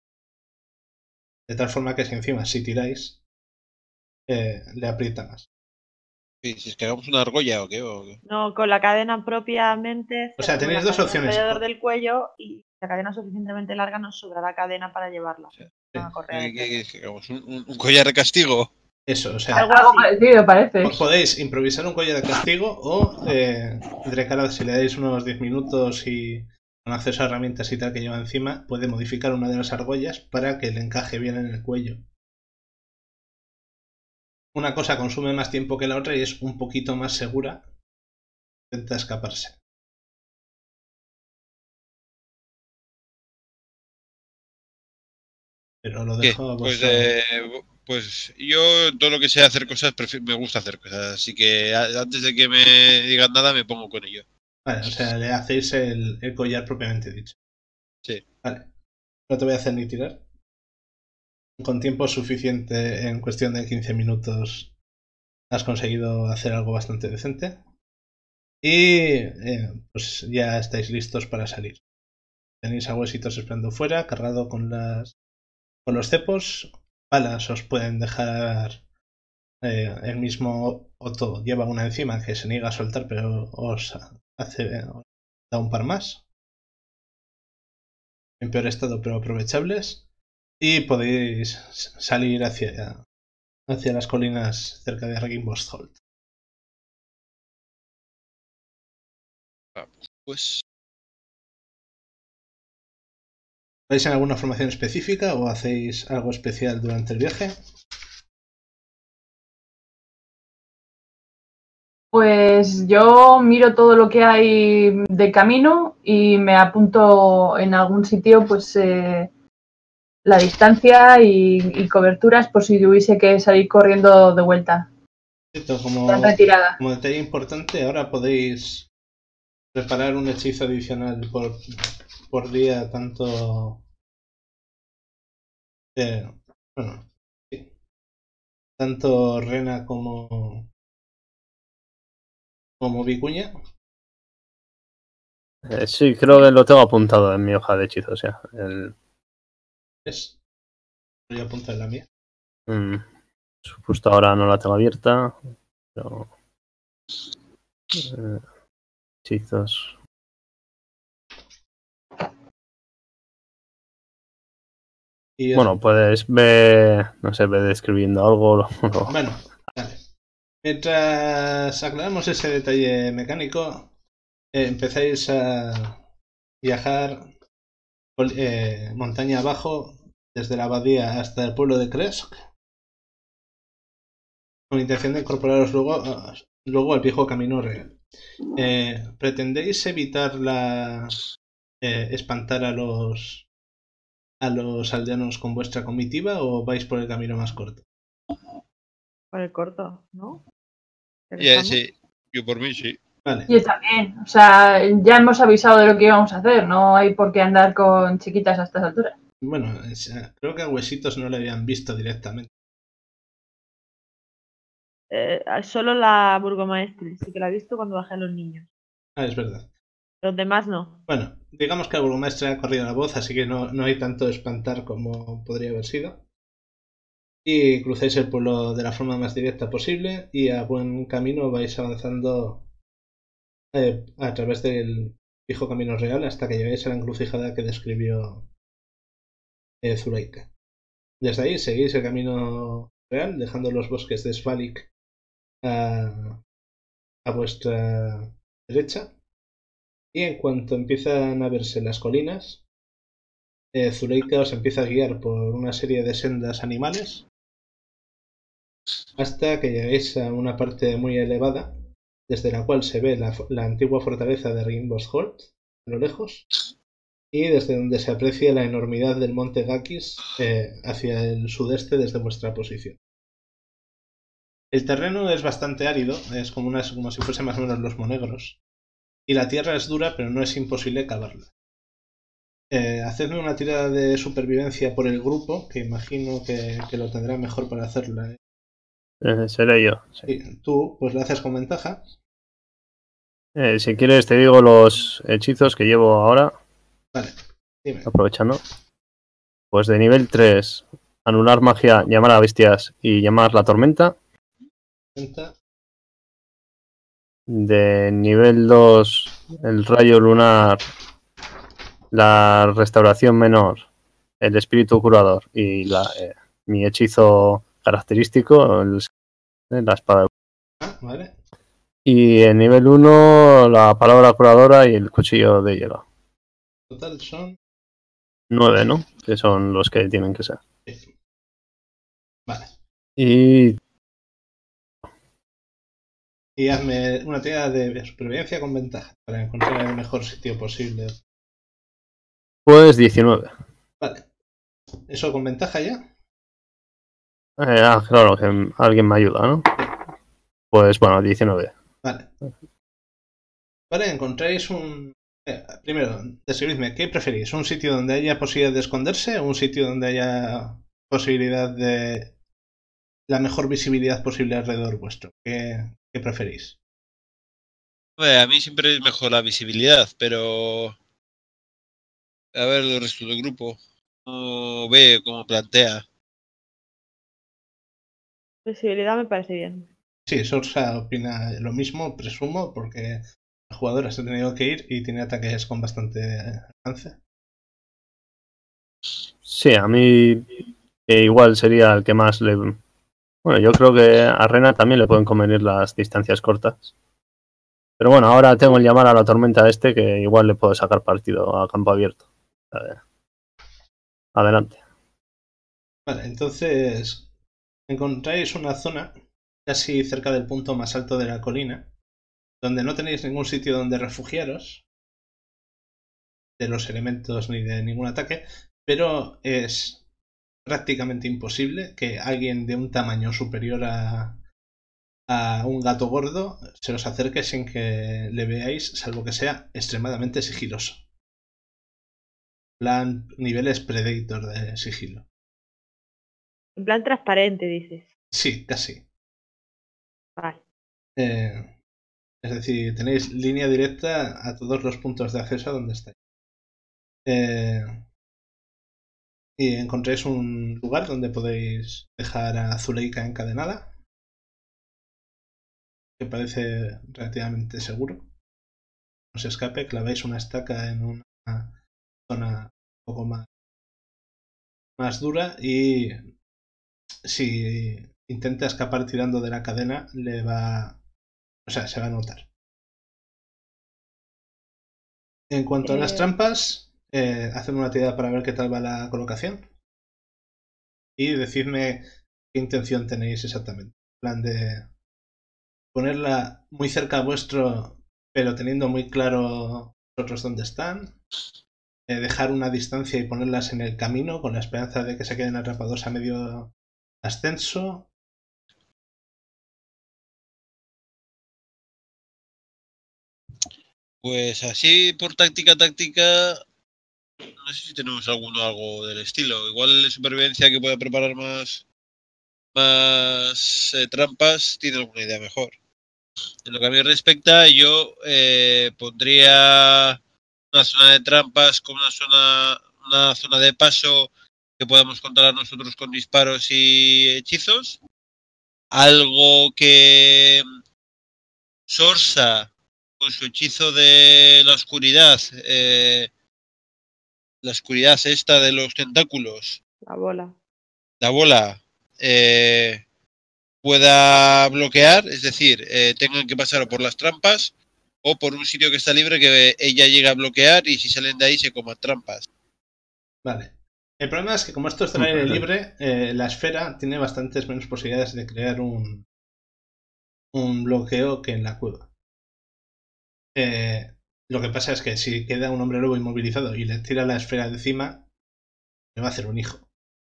De tal forma que si encima si tiráis eh, le aprieta más. Sí, si es que hagamos una argolla o qué. O qué. No, con la cadena propiamente. O sea, cerramos tenéis la dos cadena opciones. alrededor del cuello y la cadena suficientemente larga nos sobra la cadena para llevarla. Sí. Una correa de ¿Qué- qué- pelo. qué- qué hagamos? ¿Un, un- un collar de castigo? Eso, o sea, Algo Algo así. parecido, parece. po- podéis improvisar un collar de castigo o eh, Drekaraz, si le dais unos diez minutos y con acceso a herramientas y tal que lleva encima, puede modificar una de las argollas para que le encaje bien en el cuello. Una cosa consume más tiempo que la otra y es un poquito más segura. Intenta escaparse. Pero lo ¿Qué? dejo a Pues, vuestro... eh, pues yo todo lo que sea hacer cosas, prefi- me gusta hacer cosas. Así que a- antes de que me digan nada, me pongo con ello. Vale, o sea, le hacéis el, el collar propiamente dicho. Sí. Vale. No te voy a hacer ni tirar. Con tiempo suficiente, en cuestión de quince minutos, has conseguido hacer algo bastante decente. Y eh, pues ya estáis listos para salir. Tenéis a Huesitos esperando fuera, cargado con las con los cepos. Balas os pueden dejar eh, el mismo Otto lleva una encima que se niega a soltar, pero os hace os da un par más. En peor estado, pero aprovechables. Y podéis salir hacia, hacia las colinas cerca de Reginbostholt. Pues ¿Vais en alguna formación específica o hacéis algo especial durante el viaje? Pues yo miro todo lo que hay de camino y me apunto en algún sitio, pues eh, la distancia y, y coberturas por si hubiese que salir corriendo de vuelta. Cierto, como, Tan retirada. como detalle importante, ahora podéis preparar un hechizo adicional por, por día, tanto... Eh, bueno, sí. Tanto Rena como, como Vicuña. Eh, sí, creo que lo tengo apuntado en mi hoja de hechizos ya. El, Es. Voy a apuntar la mía. mm, justo ahora no la tengo abierta, pero... eh, hechizos. Y os- Bueno, puedes ver, no sé, ver describiendo algo. lo- lo- Bueno, vale. Mientras aclaramos ese detalle mecánico, eh, empezáis a viajar pol- eh, montaña abajo desde la abadía hasta el pueblo de Kresk, con intención de incorporaros luego, a- luego al viejo camino real. Eh, ¿Pretendéis evitar la eh, espantar a los a los aldeanos con vuestra comitiva o vais por el camino más corto? Por el corto, ¿no? ya, ¿Regresamos? sí, yo por mí sí. Vale. Yo también. O sea, ya hemos avisado de lo que íbamos a hacer. No hay por qué andar con chiquitas a estas alturas. Bueno, es- eh, creo que a Huesitos no le habían visto directamente. Eh, solo la burgomaestre, sí que la he visto cuando bajé a los niños. Ah, es verdad. Los demás no. Bueno, digamos que la burgomaestra ha corrido la voz, así que no, no hay tanto espantar como podría haber sido. Y cruzáis el pueblo de la forma más directa posible y a buen camino vais avanzando eh, a través del viejo camino real hasta que llegáis a la encrucijada que describió eh, Zureika. Desde ahí seguís el camino real, dejando los bosques de Svalik a, a vuestra derecha. Y en cuanto empiezan a verse las colinas, eh, Zuleika os empieza a guiar por una serie de sendas animales hasta que lleguéis a una parte muy elevada, desde la cual se ve la, la antigua fortaleza de Rainbow's Holt a lo lejos, y desde donde se aprecia la enormidad del monte Gakis eh, hacia el sudeste desde vuestra posición. El terreno es bastante árido, es como, una, como si fuese más o menos los monegros, y la tierra es dura, pero no es imposible cavarla. Eh, hacedme una tirada de supervivencia por el grupo, que imagino que, que lo tendrá mejor para hacerla. ¿eh? Eh, seré yo. Sí. Y tú, pues lo haces con ventaja. Eh, si quieres te digo los hechizos que llevo ahora. Vale, dime. Aprovechando. Pues de nivel tres, anular magia, llamar a bestias y llamar la tormenta. Cuenta. De nivel dos, el rayo lunar, la restauración menor, el espíritu curador y la, eh, mi hechizo característico, el, la espada. Ah, vale. Y en nivel uno, la palabra curadora y el cuchillo de hielo. Total son nueve, ¿no? Que son los que tienen que ser. Sí. Vale. Y Y hazme una tirada de supervivencia con ventaja para encontrar el mejor sitio posible. pues diecinueve. Vale. ¿Eso con ventaja ya? Eh, ah, claro, que alguien me ayuda, ¿no? Pues bueno, diecinueve. Vale. Vale, encontráis un... Eh, primero, describidme, ¿qué preferís? ¿Un sitio donde haya posibilidad de esconderse o un sitio donde haya posibilidad de... la mejor visibilidad posible alrededor vuestro? ¿Qué, qué preferís? Bueno, a mí siempre es mejor la visibilidad, pero... A ver el resto del grupo. Cómo ve, cómo plantea. Visibilidad me parece bien. Sí, Sorsa opina lo mismo, presumo, porque el jugador se ha tenido que ir y tiene ataques con bastante alcance. Sí, a mí eh, igual sería el que más le... Bueno, yo creo que a Rena también le pueden convenir las distancias cortas. Pero bueno, ahora tengo el llamar a la tormenta este que igual le puedo sacar partido a campo abierto. A ver. Adelante. Vale, entonces encontráis una zona casi cerca del punto más alto de la colina, donde no tenéis ningún sitio donde refugiaros de los elementos ni de ningún ataque, pero es prácticamente imposible que alguien de un tamaño superior a, a un gato gordo se os acerque sin que le veáis, salvo que sea extremadamente sigiloso. Plan niveles Predator de sigilo. En plan transparente, dices. Sí, casi. Vale. Eh, es decir, tenéis línea directa a todos los puntos de acceso a donde estáis. Eh, y encontréis un lugar donde podéis dejar a Zuleika encadenada, que parece relativamente seguro. No se escape, claváis una estaca en una zona un poco más, más dura y si intenta escapar tirando de la cadena le va... O sea, se va a notar. En cuanto a las Eh, trampas, eh, hacedme una tirada para ver qué tal va la colocación. Y decidme qué intención tenéis exactamente. En plan de ponerla muy cerca a vuestro, pero teniendo muy claro vosotros dónde están. Eh, dejar una distancia y ponerlas en el camino con la esperanza de que se queden atrapados a medio ascenso. Pues así, por táctica, táctica... No sé si tenemos alguno algo del estilo. Igual de supervivencia que pueda preparar más... Más eh, trampas, tiene alguna idea mejor. En lo que a mí respecta, yo eh, pondría una zona de trampas como una zona, una zona de paso que podamos controlar nosotros con disparos y hechizos. Algo que Sorsa, con su hechizo de la oscuridad, eh, la oscuridad esta de los tentáculos, la bola. la bola, eh, pueda bloquear, es decir, eh, tengan que pasar por las trampas o por un sitio que está libre que ella llegue a bloquear y si salen de ahí se coman trampas. Vale. El problema es que como esto es del aire libre, eh, la esfera tiene bastantes menos posibilidades de crear un, un bloqueo que en la cueva. Eh, lo que pasa es que si queda un hombre lobo inmovilizado y le tira la esfera de encima, le va a hacer un hijo.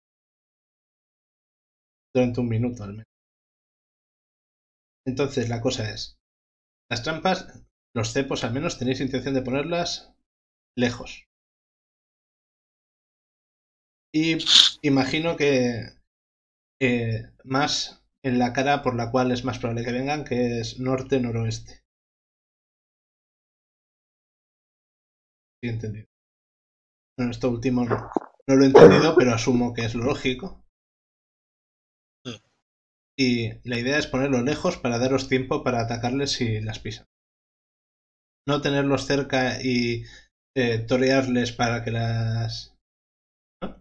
Durante un minuto al menos. Entonces la cosa es, las trampas, los cepos al menos tenéis intención de ponerlas lejos. Y imagino que eh, más en la cara por la cual es más probable que vengan, que es norte-noroeste. Sí, entendido. Bueno, esto último no, no lo he entendido, pero asumo que es lo lógico. Y la idea es ponerlos lejos para daros tiempo para atacarles si las pisan. No tenerlos cerca y eh, torearles para que las... ¿no?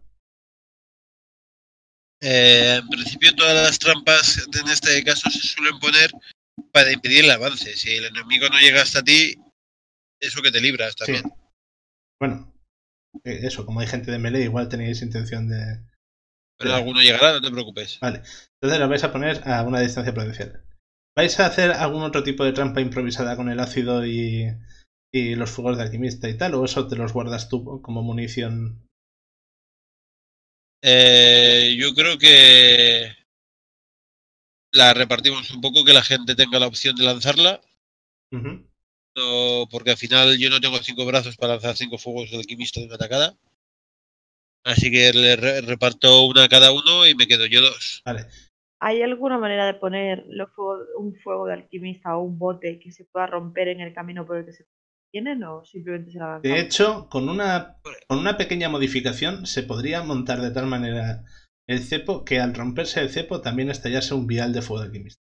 Eh, en principio todas las trampas en este caso se suelen poner para impedir el avance. Si el enemigo no llega hasta ti, eso que te libras también. Sí. Bueno, eh, eso, como hay gente de melee, igual tenéis intención de... Pero de... alguno llegará, no te preocupes. Vale, entonces lo vais a poner a una distancia prudencial. ¿Vais a hacer algún otro tipo de trampa improvisada con el ácido y, y los fuegos de alquimista y tal? ¿O eso te los guardas tú como munición? Eh, yo creo que la repartimos un poco, que la gente tenga la opción de lanzarla. Uh-huh. No, porque al final yo no tengo cinco brazos para lanzar cinco fuegos de alquimista de una tacada. Así que le re reparto una a cada uno y me quedo yo dos. Vale. ¿Hay alguna manera de poner los fuego, un fuego de alquimista o un bote que se pueda romper en el camino por el que se tienen o simplemente se la lanzamos? De hecho, con una, con una pequeña modificación se podría montar de tal manera el cepo que al romperse el cepo también estallase un vial de fuego de alquimista.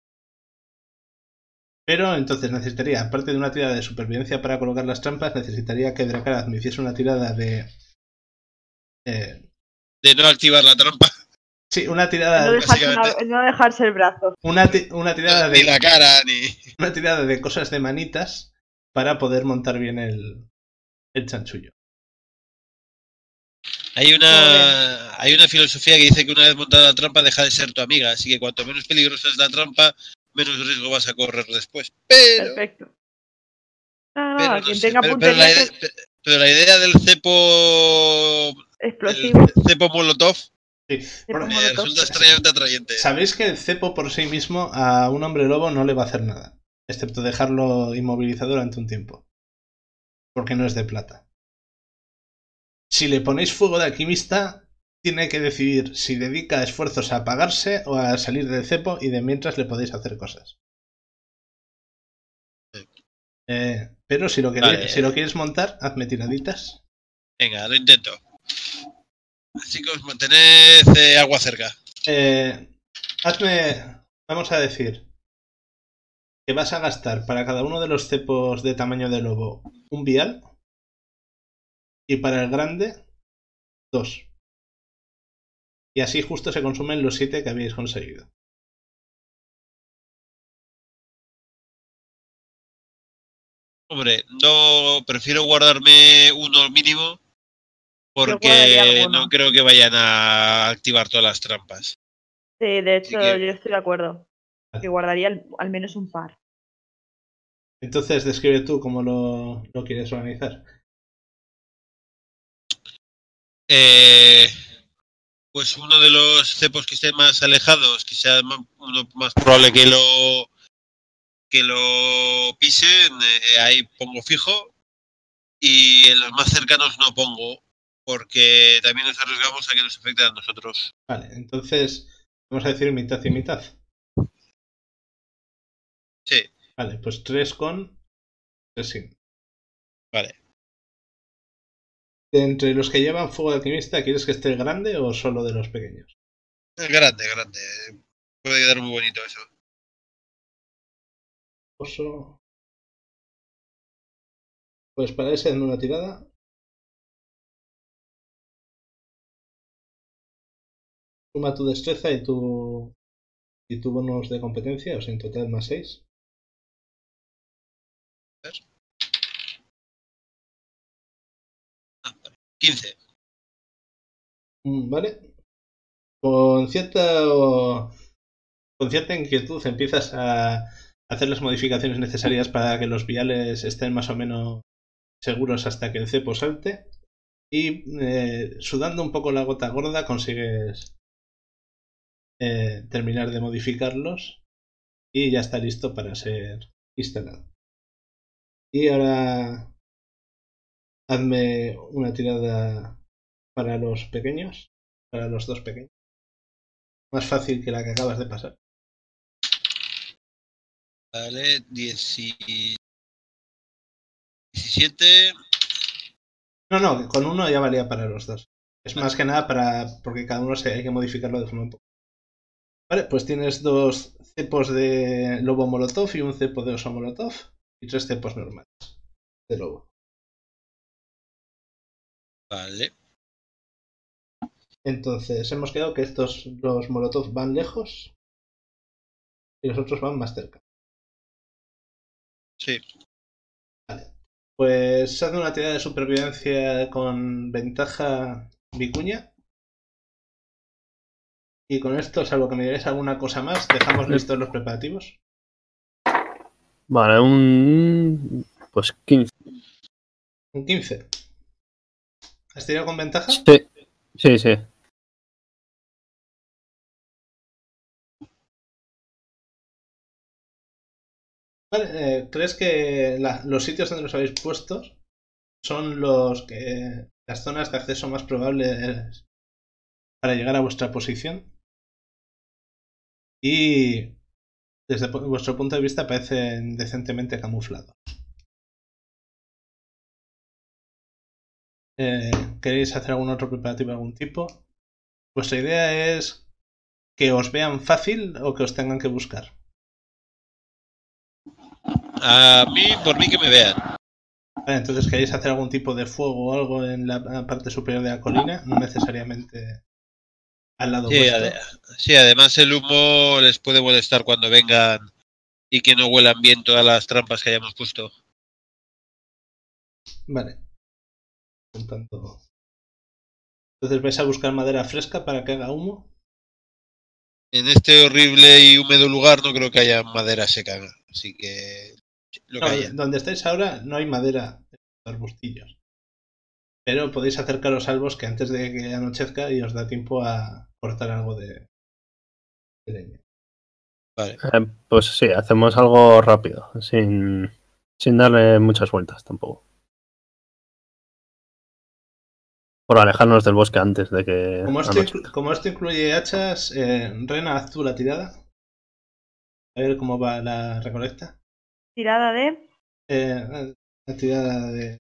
Pero entonces necesitaría, aparte de una tirada de supervivencia para colocar las trampas, necesitaría que Dracaraz me hiciese una tirada de... Eh, de no activar la trampa. Sí, una tirada... No dejarse, una, no dejarse el brazo. Una, una tirada no, de... Ni la cara, ni... Una tirada de cosas de manitas para poder montar bien el, el chanchullo. Hay una, hay una filosofía que dice que una vez montada la trampa deja de ser tu amiga, así que cuanto menos peligrosa es la trampa, menos riesgo vas a correr después. Pero, perfecto. No, no, pero, no quien sé, tenga pero, pero, la idea, que... pero la idea del cepo explosivo, el cepo molotov, sí. cepo me molotov. resulta extrañamente atrayente. Sabéis que el cepo por sí mismo a un hombre lobo no le va a hacer nada, excepto dejarlo inmovilizado durante un tiempo, porque no es de plata. Si le ponéis fuego de alquimista, tiene que decidir si dedica esfuerzos a apagarse o a salir del cepo, y de mientras le podéis hacer cosas. Eh, pero si lo, queréis, vale. si lo quieres montar, hazme tiraditas. Venga, lo intento. Chicos, mantened eh, agua cerca. Eh, hazme, vamos a decir, que vas a gastar para cada uno de los cepos de tamaño de lobo un vial. Y para el grande, dos. Y así justo se consumen los siete que habéis conseguido. Hombre, no prefiero guardarme uno mínimo porque no creo que vayan a activar todas las trampas. Sí, de hecho que... yo estoy de acuerdo. Que guardaría al, al menos un par. Entonces describe tú cómo lo, lo quieres organizar. Eh, pues uno de los cepos que estén más alejados, que sea uno más probable que lo que lo pisen, eh, ahí pongo fijo, y en los más cercanos no pongo, porque también nos arriesgamos a que nos afecte a nosotros. Vale, entonces vamos a decir mitad y mitad. Sí. Vale, pues tres con, tres sin. Vale. De entre los que llevan fuego de alquimista, ¿quieres que esté el grande o solo de los pequeños? El grande, grande. Puede quedar muy bonito eso. Oso. Pues para ese en una tirada. Suma tu destreza y tu y tu bonus de competencia, o sea, en total más seis. quince. Mm, ¿Vale? Con cierta, con cierta inquietud empiezas a hacer las modificaciones necesarias para que los viales estén más o menos seguros hasta que el cepo salte. Y eh, sudando un poco la gota gorda consigues eh, terminar de modificarlos y ya está listo para ser instalado. Y ahora hazme una tirada para los pequeños, para los dos pequeños. Más fácil que la que acabas de pasar. Vale, diecisiete. No, no, con uno ya valía para los dos. Es más que nada para porque cada uno se hay que modificarlo de forma un poco. Vale, pues tienes dos cepos de lobo molotov y un cepo de oso molotov y tres cepos normales de lobo. Vale. Entonces hemos quedado que estos los molotov van lejos y los otros van más cerca. Sí. Vale. Pues haz una tirada de supervivencia con ventaja vicuña. Y con esto, salvo que me digáis alguna cosa más, dejamos listos los preparativos. Vale, un. Pues quince. Un quince. ¿Has tirado con ventaja? Sí, sí, sí. Vale, eh, ¿crees que la, los sitios donde los habéis puesto son los que las zonas de acceso más probables para llegar a vuestra posición? Y desde vuestro punto de vista parecen decentemente camuflados. Eh, ¿Queréis hacer algún otro preparativo de algún tipo? ¿Vuestra idea es que os vean fácil o que os tengan que buscar? A mí, por mí que me vean. Vale, entonces, ¿queréis hacer algún tipo de fuego o algo en la parte superior de la colina? No necesariamente al lado Sí, vuestro. ade- sí, además el humo les puede molestar cuando vengan y que no huelan bien todas las trampas que hayamos puesto. Vale. Por tanto... Entonces, ¿vais a buscar madera fresca para que haga humo? En este horrible y húmedo lugar no creo que haya madera seca, así que lo que No, haya. donde estáis ahora no hay madera en los arbustillos. Pero podéis acercaros al bosque antes de que anochezca y os da tiempo a cortar algo de, de leña. Vale. Eh, pues sí, hacemos algo rápido, sin, sin darle muchas vueltas tampoco. Por alejarnos del bosque antes de que Como esto, anochezca. inclu- como esto incluye hachas, eh, Rena, haz tú la tirada. A ver cómo va la recolecta. Tirada de. Eh, la tirada de...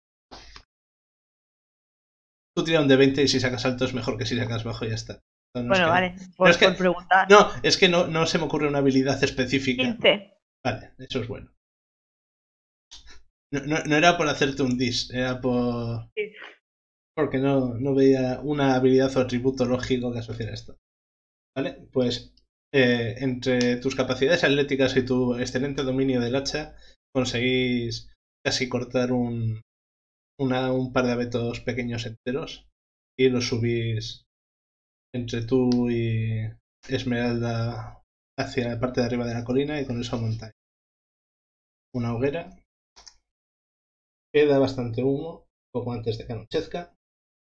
Tú tira un de veinte y si sacas alto es mejor que si sacas bajo y ya está. No, no Bueno, es que- vale, por, no es que- por preguntar. No, es que no, no se me ocurre una habilidad específica. quince. Vale, eso es bueno. No, no, no era por hacerte un dis, era por... Sí. Porque no, no veía una habilidad o atributo lógico que asociara esto. ¿Vale? Pues eh, entre tus capacidades atléticas y tu excelente dominio del hacha, conseguís casi cortar un, una, un par de abetos pequeños enteros y los subís entre tú y Esmeralda hacia la parte de arriba de la colina y con eso montáis una hoguera. Queda bastante humo, poco antes de que anochezca.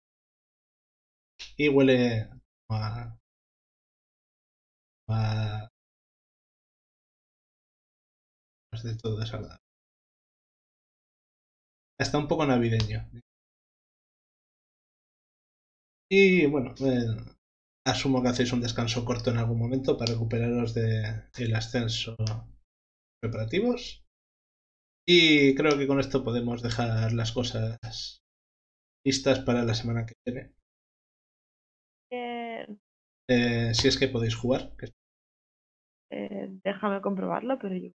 Y huele a... a... no es del todo desagradable. Está un poco navideño. Y bueno, eh, asumo que hacéis un descanso corto en algún momento para recuperaros del ascenso preparativos. Y creo que con esto podemos dejar las cosas listas para la semana que viene. Eh, Eh, si es que podéis jugar. Que... eh, déjame comprobarlo, pero yo.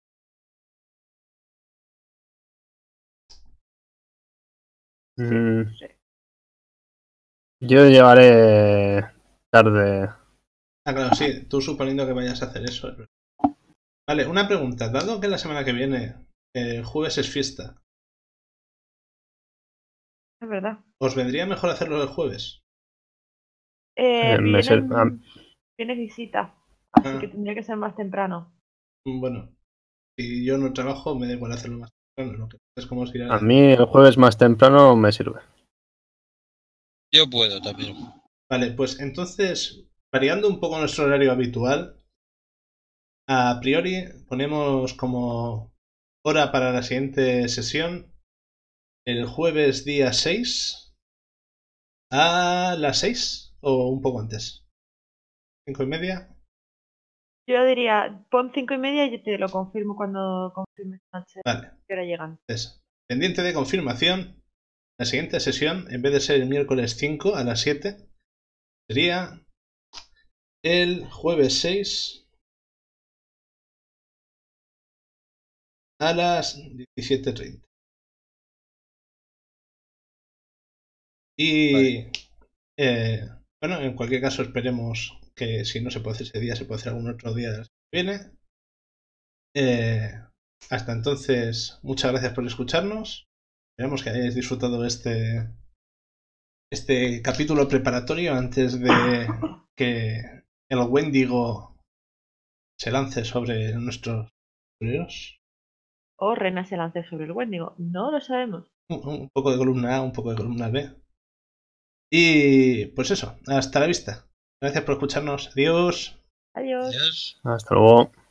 Mm, Sí. yo llegaré tarde. Ah, claro, sí, tú suponiendo que vayas a hacer eso. Vale, una pregunta. Dado que la semana que viene, eh, jueves es fiesta, Es verdad. ¿os vendría mejor hacerlo el jueves? Eh, Eh, me ser- vienen- ah, viene visita, así Ah. que tendría que ser más temprano. Bueno, si yo no trabajo, me da igual hacerlo más temprano. Lo que es como si a mí el jueves más temprano me sirve. Yo puedo también. Vale, pues entonces, variando un poco nuestro horario habitual, a priori ponemos como hora para la siguiente sesión el jueves día seis a las seis o un poco antes. ¿Cinco y media? Yo diría, pon cinco y media y te lo confirmo cuando confirmes esta noche Vale. que hora llegan. Entonces, pendiente de confirmación, la siguiente sesión, en vez de ser el miércoles cinco a las siete, sería el jueves seis a las diecisiete treinta. Y eh, bueno, en cualquier caso esperemos que si no se puede hacer ese día, se puede hacer algún otro día de la semana que viene. Eh, hasta entonces, muchas gracias por escucharnos. Esperamos que hayáis disfrutado este, este capítulo preparatorio antes de que el Wendigo se lance sobre nuestros guerreros. O Rena se lance sobre el Wendigo. No lo sabemos. Un, un poco de columna A, un poco de columna B. Y pues eso, hasta la vista. Gracias por escucharnos. Adiós. Adiós. Adiós. Hasta luego.